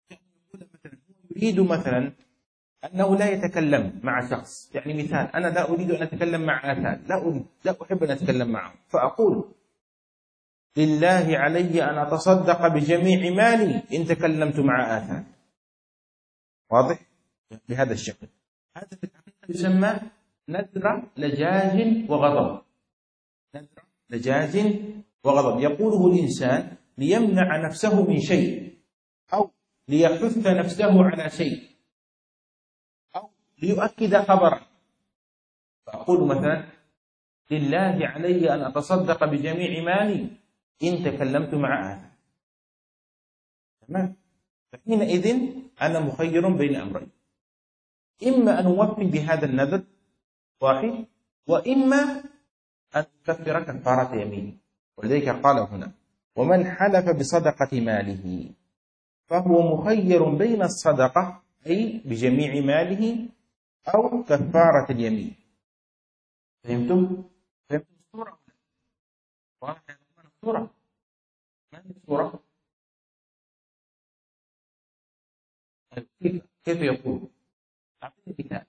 Speaker 1: يريد مثلا أنه لا يتكلم مع شخص، يعني مثال: أنا لا أريد أن أتكلم مع آثان، لا أحب أن أتكلم معه، فأقول: لله علي أن أتصدق بجميع مالي إن تكلمت مع آثان. واضح؟ بهذا الشكل. هذا في الحقيقة يسمى نذر لجاج وغضب. نذر لجاج وغضب يقوله الإنسان ليمنع نفسه من شيء، أو ليحث نفسه على شيء، أو ليؤكد خبرا. فأقول مثلا: لله علي أن أتصدق بجميع مالي إن تكلمت مع آثان. تمام؟ فحينئذ أنا مخير بين أمرين: إما أن أوفي بهذا النذر واحد، وإما أن أكفر كفارة يمين. ولذلك قال هنا: ومن حلف بصدقة ماله فهو مخير بين الصدقة أي بجميع ماله أو كفارة اليمين. فهمتم؟ فهمتم الصورة؟ واضح يا أخوان الصورة؟ ما هي الصورة؟ كيف يقول؟ أعطيني مثال.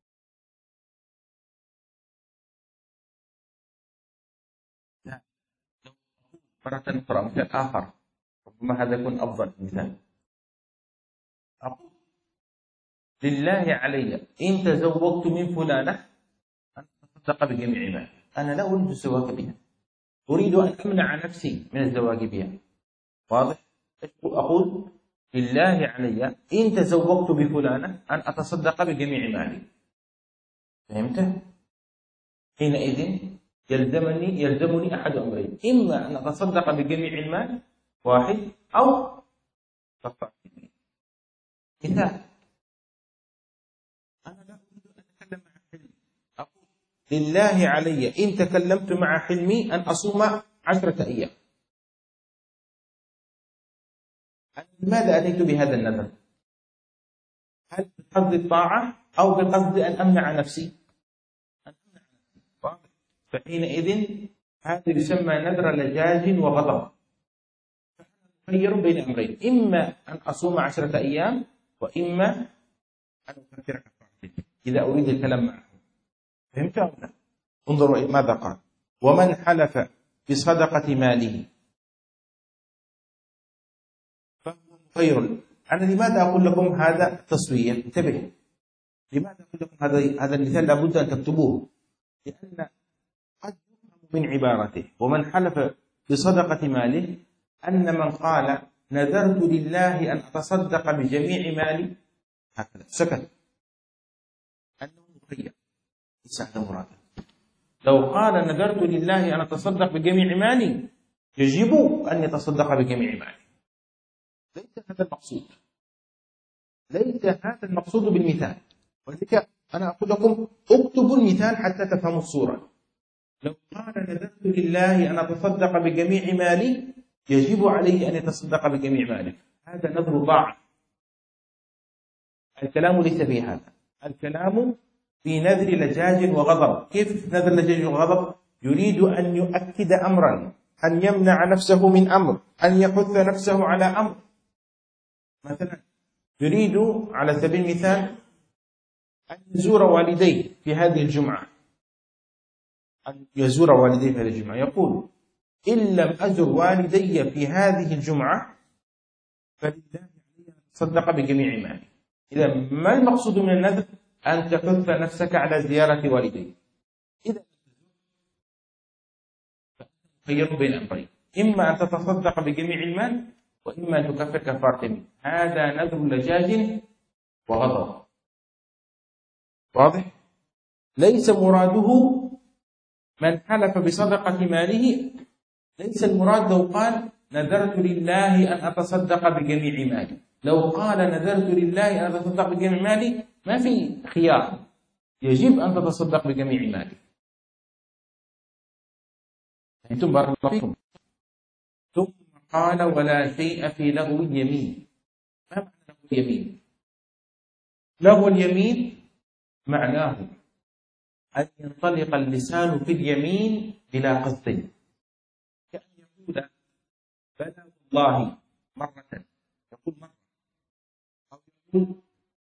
Speaker 1: لا، مرة أخرى، مثال آخر، ربما هذا يكون أفضل مثال. أقول: لله علي إن تزوجت من فلانة أن أتصدق بجميع مالي. أنا لا أريد الزواج بها، أريد أن أمنع نفسي من الزواج بها. واضح؟ أقول: لله علي إن تزوجت بفلانة أن أتصدق بجميع مالي. فهمت؟ حينئذ يلزمني أحد أمرين: إما أن أتصدق بجميع المال واحد، أو كفارة يمين. مثال: أنا لا أريد أن أتكلم مع حلمي، أقول: لله علي إن تكلمت مع حلمي أن أصوم 10 أيام. لماذا أتيت بهذا النذر؟ هل بقصد الطاعة أو بقصد أن أمنع نفسي؟ فحينئذ هذا يسمى نذر لجاج وغضب. خير بين أمرين، إما أن أصوم 10 أيام وإما أن أكفر كفارتين إذا أريد الكلام معه. فهمت أو لا؟ انظروا ماذا قال: ومن حلف بصدقة ماله فهو خير. أنا لماذا أقول لكم هذا التصوير؟ انتبه، لماذا أقول لكم هذا المثال لابد أن تكتبوه؟ لأن قد يفهم من عبارته ومن حلف بصدقة ماله أن من قال نذرت لله أن أتصدق بجميع مالي هكذا سكت، أنه مخير، ليس هذا مراده. لو قال نذرت لله أن أتصدق بجميع مالي يجب أن يتصدق بجميع مالي. ليس هذا المقصود، ليس هذا المقصود بالمثال. ولذلك أنا أقول لكم اكتبوا المثال حتى تفهموا الصورة. لو قال نذرت لله أن أتصدق بجميع مالي يجب عليه أن يتصدق بجميع ماله، هذا نذر طاعة. الكلام ليس في هذا، الكلام في نذر لجاج وغضب. كيف نذر لجاج وغضب؟ يريد أن يؤكد أمرا، أن يمنع نفسه من أمر، أن يحث نفسه على أمر. مثلا يريد على سبيل المثال أن يزور والديه في هذه الجمعة، أن يزور والديه في هذه الجمعة، يقول إن لم أزر والدي في هذه الجمعة فلله علي أن أتصدق بجميع مالي. إذا ما المقصود من النذر؟ أن تحث نفسك على زيارة والديك. إذا خير بين أمرين، إما أن تتصدق بجميع المال وإما أن تكفر كفارة. هذا نذر لجاج وغضب، واضح؟ ليس مراده من حلف بصدقة ماله، ليس المراد لو قال نذرت لله أن أتصدق بجميع مالي. لو قال نذرت لله أن أتصدق بجميع مالي ما في خيار، يجب أن تتصدق بجميع مالي. أنتم بارك الله فيكم. ثم قال ولا شيء في لغو اليمين. ما معنى لغو اليمين؟ لغو اليمين معناه أن ينطلق اللسان في اليمين بلا قصد، كأن يقول بلى والله مرة، يقول مرة، أو يقول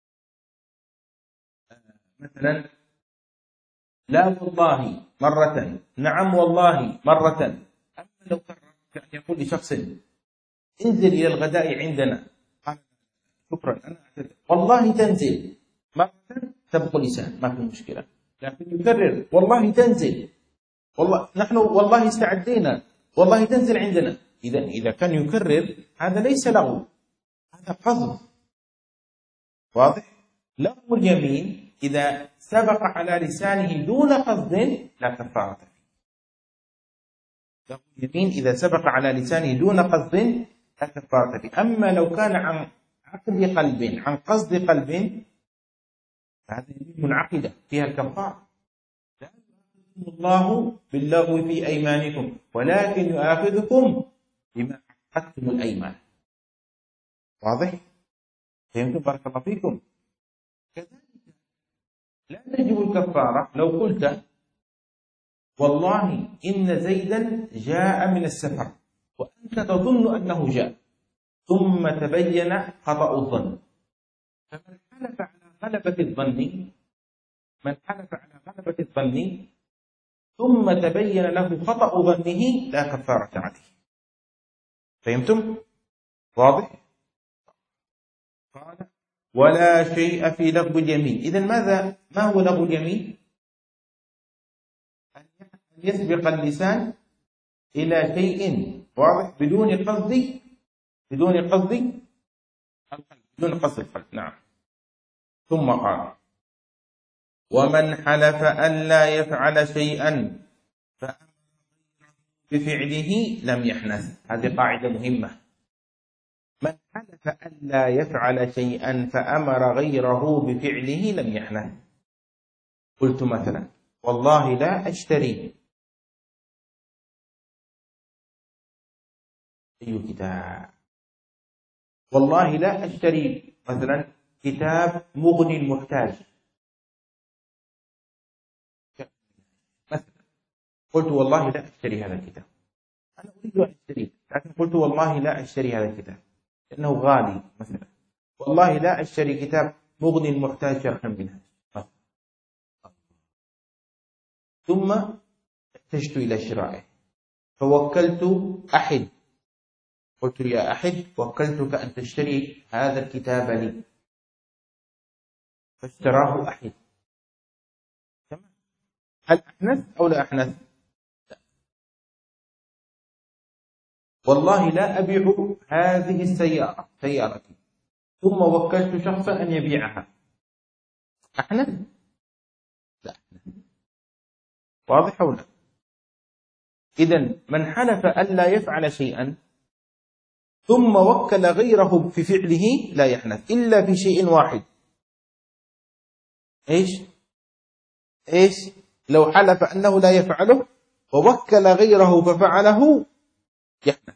Speaker 1: مثلا لا والله مرة، نعم والله مرة. أما لو كرر كأن يقول لشخص انزل إلى الغداء عندنا، قال شكرا أنا أعتذر، والله تنزل مرة، تبقى لسان ما في مشكلة. لكن يكرر والله تنزل، والله نحن والله استعدينا، والله تنزل عندنا. إذا كان يكرر هذا ليس لغو، هذا قصد، واضح؟ لغو اليمين إذا سبق على لسانه دون قصد لا كفارة فيه. لغو اليمين إذا سبق على لسانه دون قصد لا كفارة فيه. أما لو كان عن عقد قلب، عن قصد قلب، فهذه يمين منعقدة فيها الكفارة. لا يؤاخذكم الله باللغو في أيمانكم ولكن يؤاخذكم بما عقدتم الأيمان. واضح؟ فهمتم بارك الله فيكم؟ كذلك لا تجب الكفارة لو قلت والله إن زيدا جاء من السفر وأنت تظن أنه جاء ثم تبين خطأ الظن. فمن حلف على غلبة الظن، من حلف على غلبة الظن ثم تبين له خطأ ظنه لا كفارة عليه. فهمتم؟ واضح؟ قال ولا شيء في لغو اليمين. إذن ما هو لغو اليمين؟ أن يسبق اللسان إلى شيء، واضح، بدون قصد القلب، بدون قصد القلب. نعم. ثم قال ومن حلف أن لا يفعل شيئا فأمر بفعله لم يحنث. هذه قاعدة مهمة. من حلف أن لا يفعل شيئا فأمر غيره بفعله لم يحنث. قلت مثلا والله لا أشتري أي كتاب، والله لا أشتري مثلا كتاب مغني المحتاج مثلا، قلت والله لا أشتري هذا الكتاب. أنا أريد أن أشتريه، لكن قلت والله لا أشتري هذا الكتاب لأنه غالي مثلا، والله لا أشتري كتاب مغني المحتاج شرحا منهج، ثم احتجت إلى شرائه فوكلت أحد، قلت يا أحد وكلتك أن تشتري هذا الكتاب لي، فاشتراه أحد. هل أحنث أو لا أحنث؟ والله لا أبيع هذه السيارة سيارتي، ثم وكلت شخصا أن يبيعها، أحنث؟ لا أحنث. واضح أو لا؟ إذن من حلف ألا يفعل شيئا ثم وكل غيره في فعله لا يحنث إلا في شيء واحد. إيش؟ لو حلف أنه لا يفعله ووكل غيره ففعله يحنث.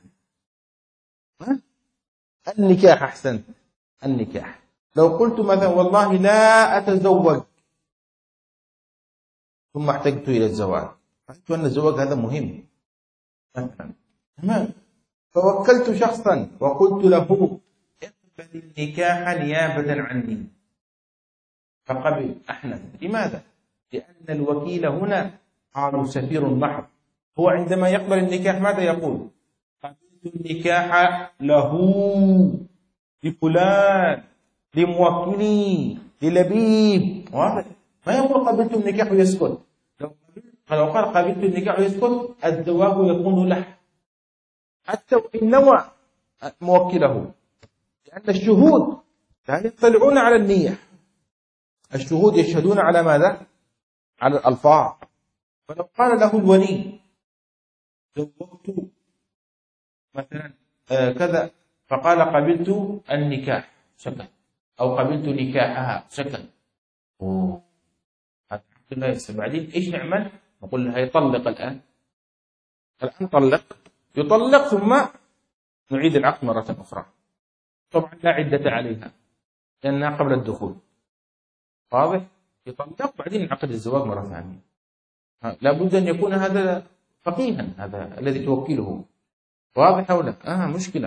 Speaker 1: النكاح أحسن، النكاح لو قلت مثلا والله لا أتزوج ثم احتجت إلى الزواج، رأيت أن الزواج هذا مهم مثلا، تمام، فوكلت شخصا وقلت له اقبل النكاح نيابة عني فقبل، أحنث. لماذا؟ لأن الوكيل هنا قالوا سفير محض، هو عندما يقبل النكاح ماذا يقول؟ قبلت النكاح له، لفلان، لموكلي، للبيب. واضح؟ ما يقول قبلت النكاح ويسكت، لو قال قبلت النكاح ويسكت الزواج يكون له حتى وإن نوى موكله، لأن الشهود لا يطلعون على النية، الشهود يشهدون على ماذا؟ على الألفاظ. فلو قال له الولي زوجت مثلا كذا، فقال قبلت النكاح سكت، أو قبلت نكاحها سكت، هذا عقد لا يصير. بعدين إيش نعمل؟ نقول لها يطلق الآن طلق، يطلق ثم نعيد العقد مرة أخرى، طبعا لا عدة عليها لأنها قبل الدخول. واضح؟ يطلق بعدين عقد الزواج مرة ثانية. لابد أن يكون هذا فقيها، هذا الذي توكله. واضح أو لا؟ مشكلة.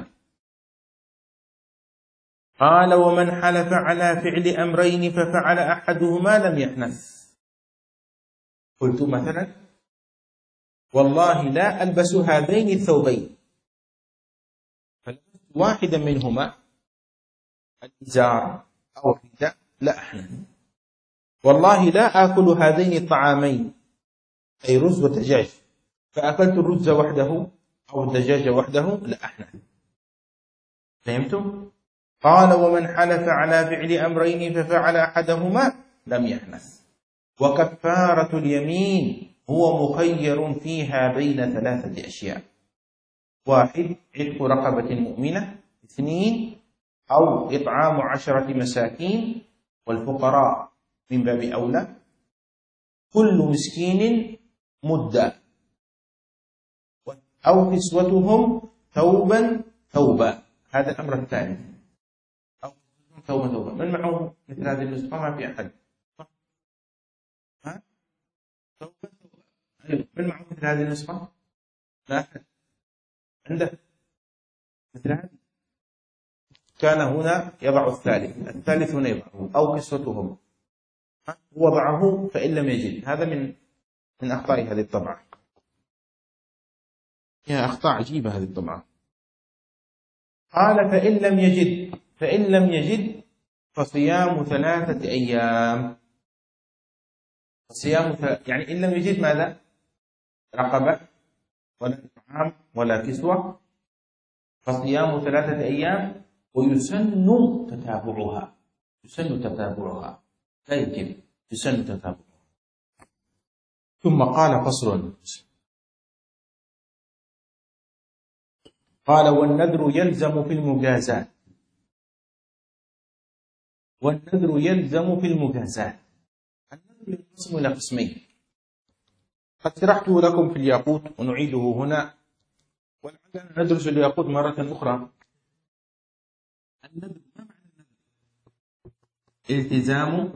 Speaker 1: قال ومن حلف على فعل أمرين ففعل أحدهما لم يحنث. قلت مثلا والله لا ألبس هذين الثوبين، فلبست واحدا منهما الإزار أو الرداء لا أحنث. والله لا آكل هذين الطعامين، أي رز ودجاج، فأكلت الرز وحده أو الدجاج وحده لا أحنث. فهمتم؟ قال ومن حلف على فعل أمرين ففعل أحدهما لم يحنث. وكفارة اليمين هو مخير فيها بين ثلاثة أشياء: 1 عتق رقبة مؤمنة، 2 أو إطعام 10 مساكين والفقراء من باب أولى، كل مسكين مدة، أو كسوتهم ثوبا. هذا الأمر الثاني، أو ثوبا. من معه مثل هذه النسخة؟ ما في أحد. ثوبا. من معه مثل هذه النسخة؟ لا أحد عنده مثل هذه. كان هنا يضع الثالث هنا يضعه، أو كسوتهم وضعه فإن لم يجد. هذا من أخطاء هذه الطبعة، يا أخطاء عجيبة هذه الطبعة. قال فإن لم يجد فصيام 3 أيام. يعني إن لم يجد ماذا؟ رقبة ولا طعام ولا كسوة، فصيام 3 أيام، ويسن تتابعها. لا يجب، يسن تتابعها. ثم قال فصل. قال والنذر يلزم في المجازات. النذر ينقسم إلى قسمين، قد شرحته لكم في الياقوت ونعيده هنا، ولعلنا ندرس الياقوت مرة أخرى. النذر ما معنى النذر؟ التزام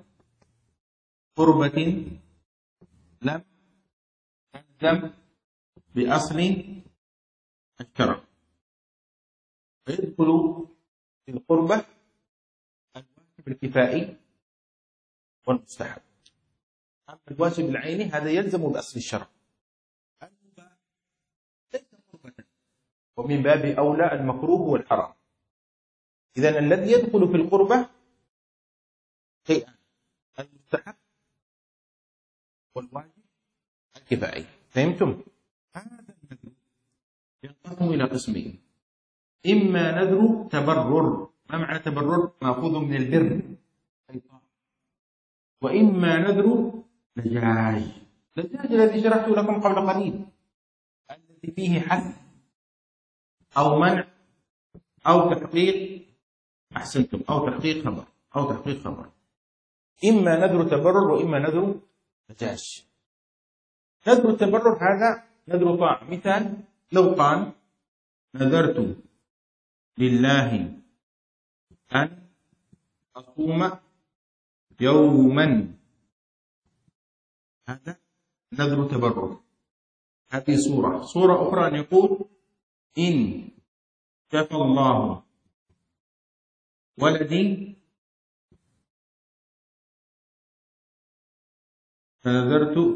Speaker 1: قربة لم تلزم بأصل الشرع، فيدخل في القربة الواجب الكفائي والمستحب. أما الواجب العيني هذا يلزم بأصل الشرع، المباح ليس قربة، ومن باب أولى المكروه والحرام. إذن الذي يدخل في القربة شيئان: المستحب والواجب الكفائي. فهمتم؟ هذا النذر ينقسم إلى قسمين: إما نذر تبرر، ما معنى تبرر؟ مأخوذ من البر، وإما نذر لجاج. لجاج الذي شرحته لكم قبل قليل، الذي فيه حث أو منع أو تحقيق، أحسنتم، أو تحقيق خبر، إما نذر تبرر وإما نذر لجاج. نذر التبرر هذا نذر طاعة. مثال: لو قال: نذرت لله أن أصوم يوما، هذا نذر تبرر. هذه صورة أخرى أن يقول: إن شفى الله ولدي فنذرت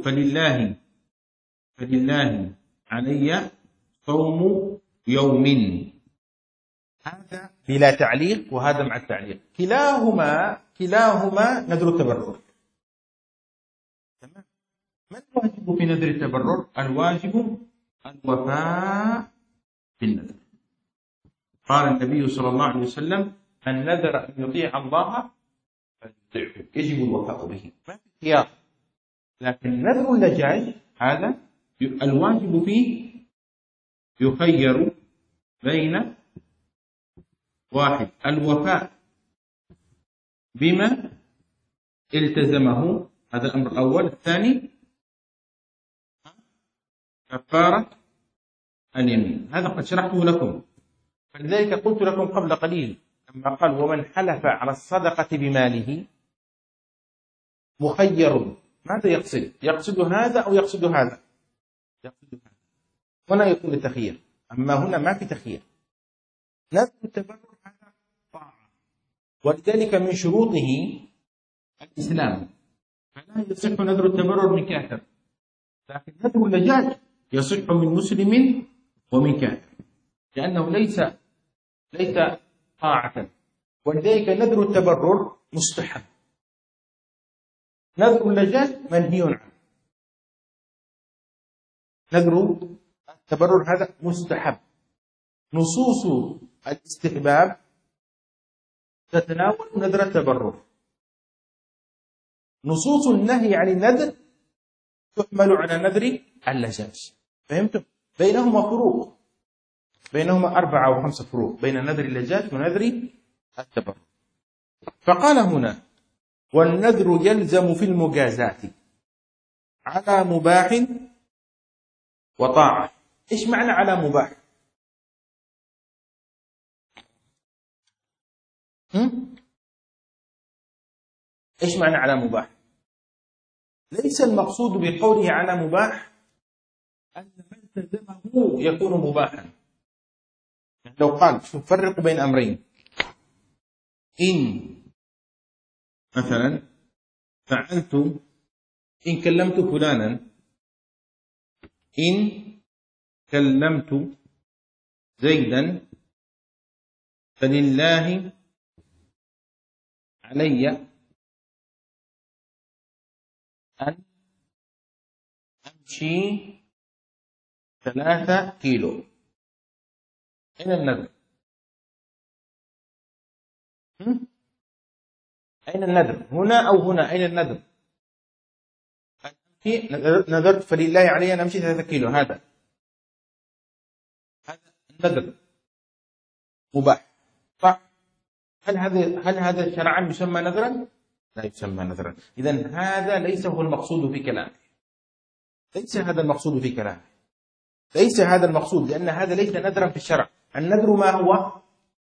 Speaker 1: فلله علي صوم يوم. هذا بلا تعليق وهذا مع التعليق، كلاهما نذر التبرر. تمام. ما الواجب في نذر التبرر؟ الواجب الوفاء بالنذر. قال النبي صلى الله عليه وسلم: من نذر أن يطيع الله فليطيعه، يجب الوفاء به، ما في خيار. لكن نذر اللجاج هذا الواجب فيه يخير بين واحد: الوفاء بما التزمه، هذا الأمر الأول. الثاني: كفارة اليمين، هذا قد شرحته لكم. فلذلك قلت لكم قبل قليل لما قال: ومن حلف على الصدقة بماله مخير. ماذا يقصد؟ يقصد هذا أو يقصد هذا؟ يقصد هذا. هنا يكون التخيير، أما هنا ما في تخيير. نذر التبرر هذا طاعة، ولذلك من شروطه الإسلام، فلا يصح نذر التبرر من كافر، لكن نذر اللجاج يصح من مسلم ومن كافر، لأنه ليس طاعة. ولذلك نذر التبرر مستحب، نذر اللجاج منهي عنه. نذر التبرر هذا مستحب، نصوص الاستحباب تتناول نذر التبرر، نصوص النهي عن النذر تحمل على نذر اللجاج. فهمتم؟ بينهما فروق، بينهما 4 أو 5 فروق بين نذر اللجاج ونذر التبرر. فقال هنا: والنذر يلزم في المجازات على مباح وطاعة. إيش معنى على مباح؟ إيش معنى على مباح؟ ليس المقصود بقوله على مباح أن من التزمه يكون مباحا. لو قال: شوف، فرق بين أمرين. إن مثلا فعلت، إن كلمت فلانا، إن كلمت زيدا فلله علي أن أمشي 3 كيلو. أين النذر؟ أين النذر؟ هنا أو هنا؟ أين النذر؟ نذرت فلله علي أن أمشي 3 كيلو، هذا النذر مباح، صح؟ هل هذا شرعا يسمى نذرا؟ لا يسمى نذرا. إذن هذا ليس هو المقصود في كلامه، ليس هذا المقصود في كلامه، ليس هذا المقصود، لأن هذا ليس نذرا في الشرع. النذر ما هو؟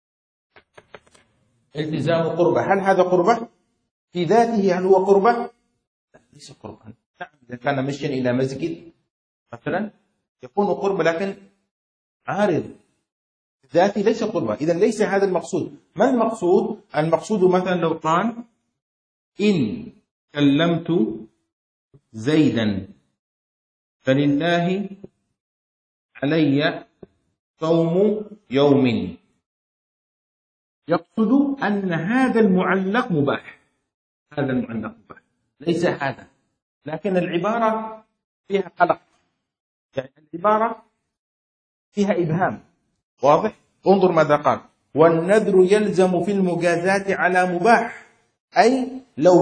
Speaker 1: التزام قربة. هل هذا قربة في ذاته؟ هل هو قربة؟ لا، ليس قربة. نعم، إذا كان مشيا إلى مسجد مثلا يكون قربة، لكن عارض ذاتي ليس قربة، إذا ليس هذا المقصود. ما المقصود؟ المقصود مثلا لو قال إن كلمت زيدا فلله علي صوم يوم، يقصد أن هذا المعلق مباح، هذا المعلق مباح ليس هذا، لكن العبارة فيها قلق، يعني العبارة فيها إبهام. واضح؟ انظر ماذا قال: والنذر يلزم في المجازاة على مباح، أي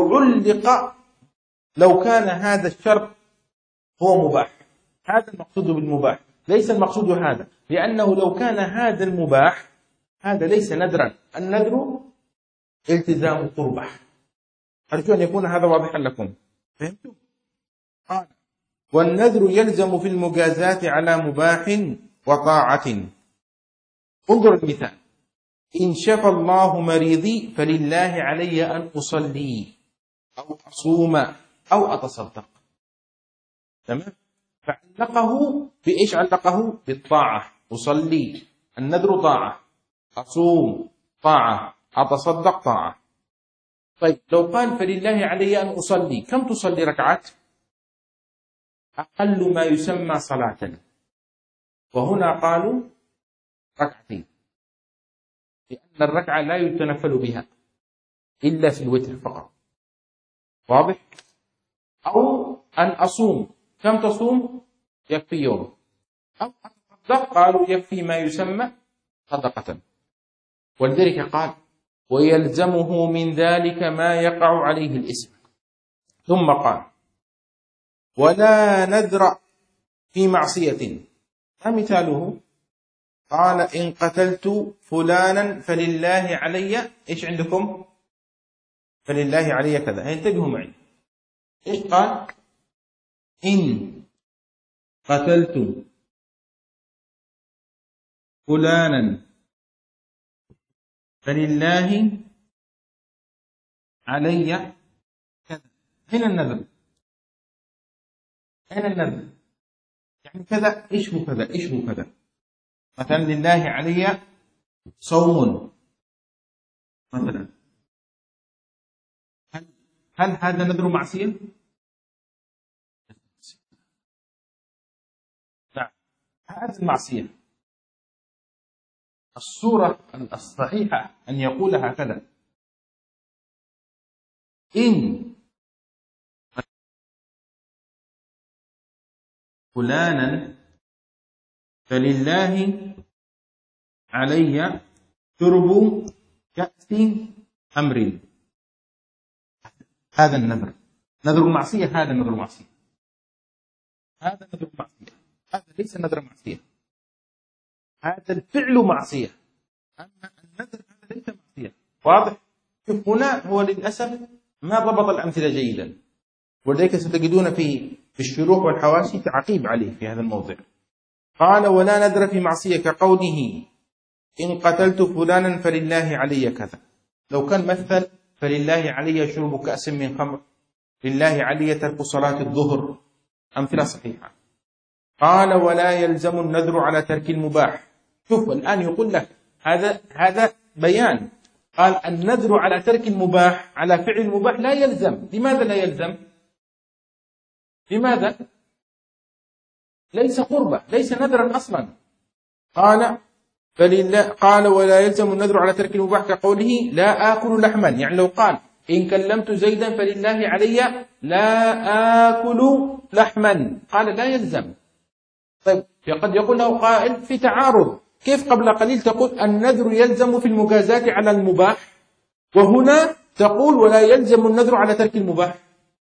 Speaker 1: لو كان هذا الشرط هو مباح، هذا المقصود بالمباح، ليس المقصود هذا، لأنه لو كان هذا المباح هذا ليس نذرا، النذر التزام قربة. أرجو أن يكون هذا واضحا لكم، فهمتم؟ قال: والنذر يلزم في المجازاة على مباح وطاعة. انظر المثال: إن شفى الله مريضي فلله علي أن أصلي أو أصوم أو أتصدق. تمام؟ فعلقه بإيش؟ علقه بالطاعة. أصلي، النذر طاعة، أصوم طاعة، أتصدق طاعة. طيب لو قال فلله علي أن أصلي، كم تصلي ركعات؟ أقل ما يسمى صلاة، وهنا قالوا ركعتين، لأن الركعة لا يتنفل بها إلا في الوتر فقط. واضح؟ أو أن أصوم، كم تصوم؟ يكفي يوم. أو أتصدق، قالوا يكفي ما يسمى صدقة. ولذلك قال: ويلزمه من ذلك ما يقع عليه الإثم. ثم قال: ولا نذر في معصية. ما مثاله؟ قال: إن قتلت فلانا فلله علي إيش عندكم؟ فلله علي كذا. انتبهوا معي، إيش قال؟ إن قتلت فلانا فلله علي كذا. هنا النذر، هنا النذر، يعني كذا، إيش هو كذا، إيش هو كذا. مثلا لله علي صوم مثلا، هل هذا نذر معصية؟ نعم، هذه المعصية. الصورة الصحيحة أن يقول هكذا: إن فلانا فلله علي شرب كأس أمر. هذا النذر، نذر المعصية، هذا نذر المعصية، هذا نذر المعصية، هذا ليس نذر معصية، هذا الفعل معصية، أما النذر هذا ليس معصية. واضح؟ شوف هنا هو للأسف ما ضبط الأمثلة جيدا، ولذلك ستجدون في الشروح والحواشي تعقيب عليه في هذا الموضع. قال: ولا نذر في معصية كقوله: إن قتلت فلانا فلله علي كذا. لو كان مثل: فلله علي شرب كأس من خمر، لله علي ترك صلاة الظهر، أمثلة صحيحة. قال: ولا يلزم النذر على ترك المباح. شوف الآن يقول لك هذا بيان. قال: النذر على ترك المباح، على فعل المباح لا يلزم. لماذا لا يلزم؟ لماذا؟ ليس قربة، ليس نذرا أصلا. قال: ولا يلزم النذر على ترك المباح كقوله: لا آكل لحما. يعني لو قال: إن كلمت زيدا فلله علي لا آكل لحما، قال لا يلزم. طيب قد يقول له قائل في تعارض: كيف قبل قليل تقول النذر يلزم في المجازاة على المباح، وهنا تقول ولا يلزم النذر على ترك المباح؟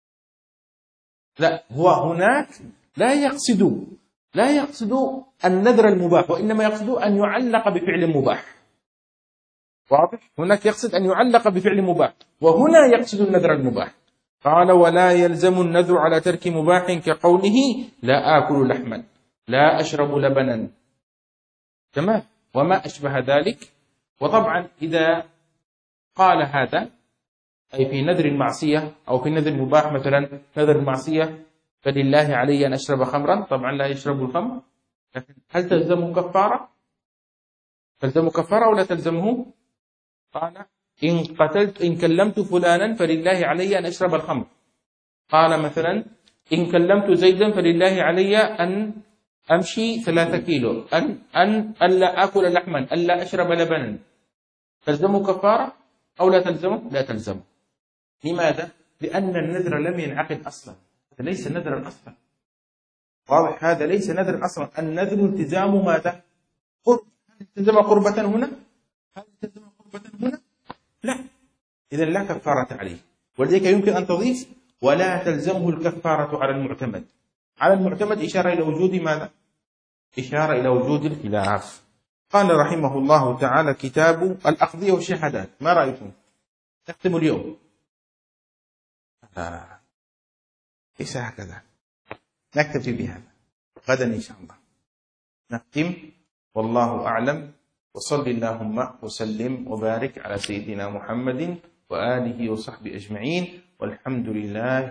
Speaker 1: لا، هو هناك لا يقصد النذر المباح، وإنما يقصد أن يعلق بفعل مباح. واضح؟ هناك يقصد أن يعلق بفعل مباح، وهنا يقصد النذر المباح. قال: ولا يلزم النذر على ترك مباح كقوله: لا آكل لحما، لا أشرب لبنا. تمام؟ وما أشبه ذلك. وطبعا إذا قال هذا أي في نذر المعصية أو في نذر المباح، مثلا نذر المعصية: فلله علي أن أشرب خمرا، طبعا لا يشرب الخمر، لكن هل تلزمه كفارة؟ تلزمه كفارة ولا تلزمه؟ قال إن كلمت فلانا فلله علي أن أشرب الخمر. قال مثلا إن كلمت زيدا فلله علي أن أمشي 3 كيلو، ألا آكل لحما، ألا أشرب لبنا. تلزمه كفارة أو لا تلزمه؟ لا تلزمه. لماذا؟ لأن النذر لم ينعقد أصلا، هذا ليس نذرا أصلا. واضح؟ هذا ليس نذرا أصلا. النذر التزام ماذا؟ قرب. هل التزم قربة هنا؟ هل التزم قربة هنا؟ لا. إذا لا كفارة عليه. ولذلك يمكن أن تضيف ولا تلزمه الكفارة على المعتمد. على المعتمد إشارة إلى وجود ماذا؟ إشارة إلى وجود الخلاف. قال رحمه الله تعالى كتاب الأقضية والشهادات. ما رأيكم؟ نختم اليوم. ليس هكذا، نكتفي بهذا، غدا إن شاء الله نختم. والله أعلم، وصل اللهم وسلم وبارك على سيدنا محمد وآله وصحبه أجمعين، والحمد لله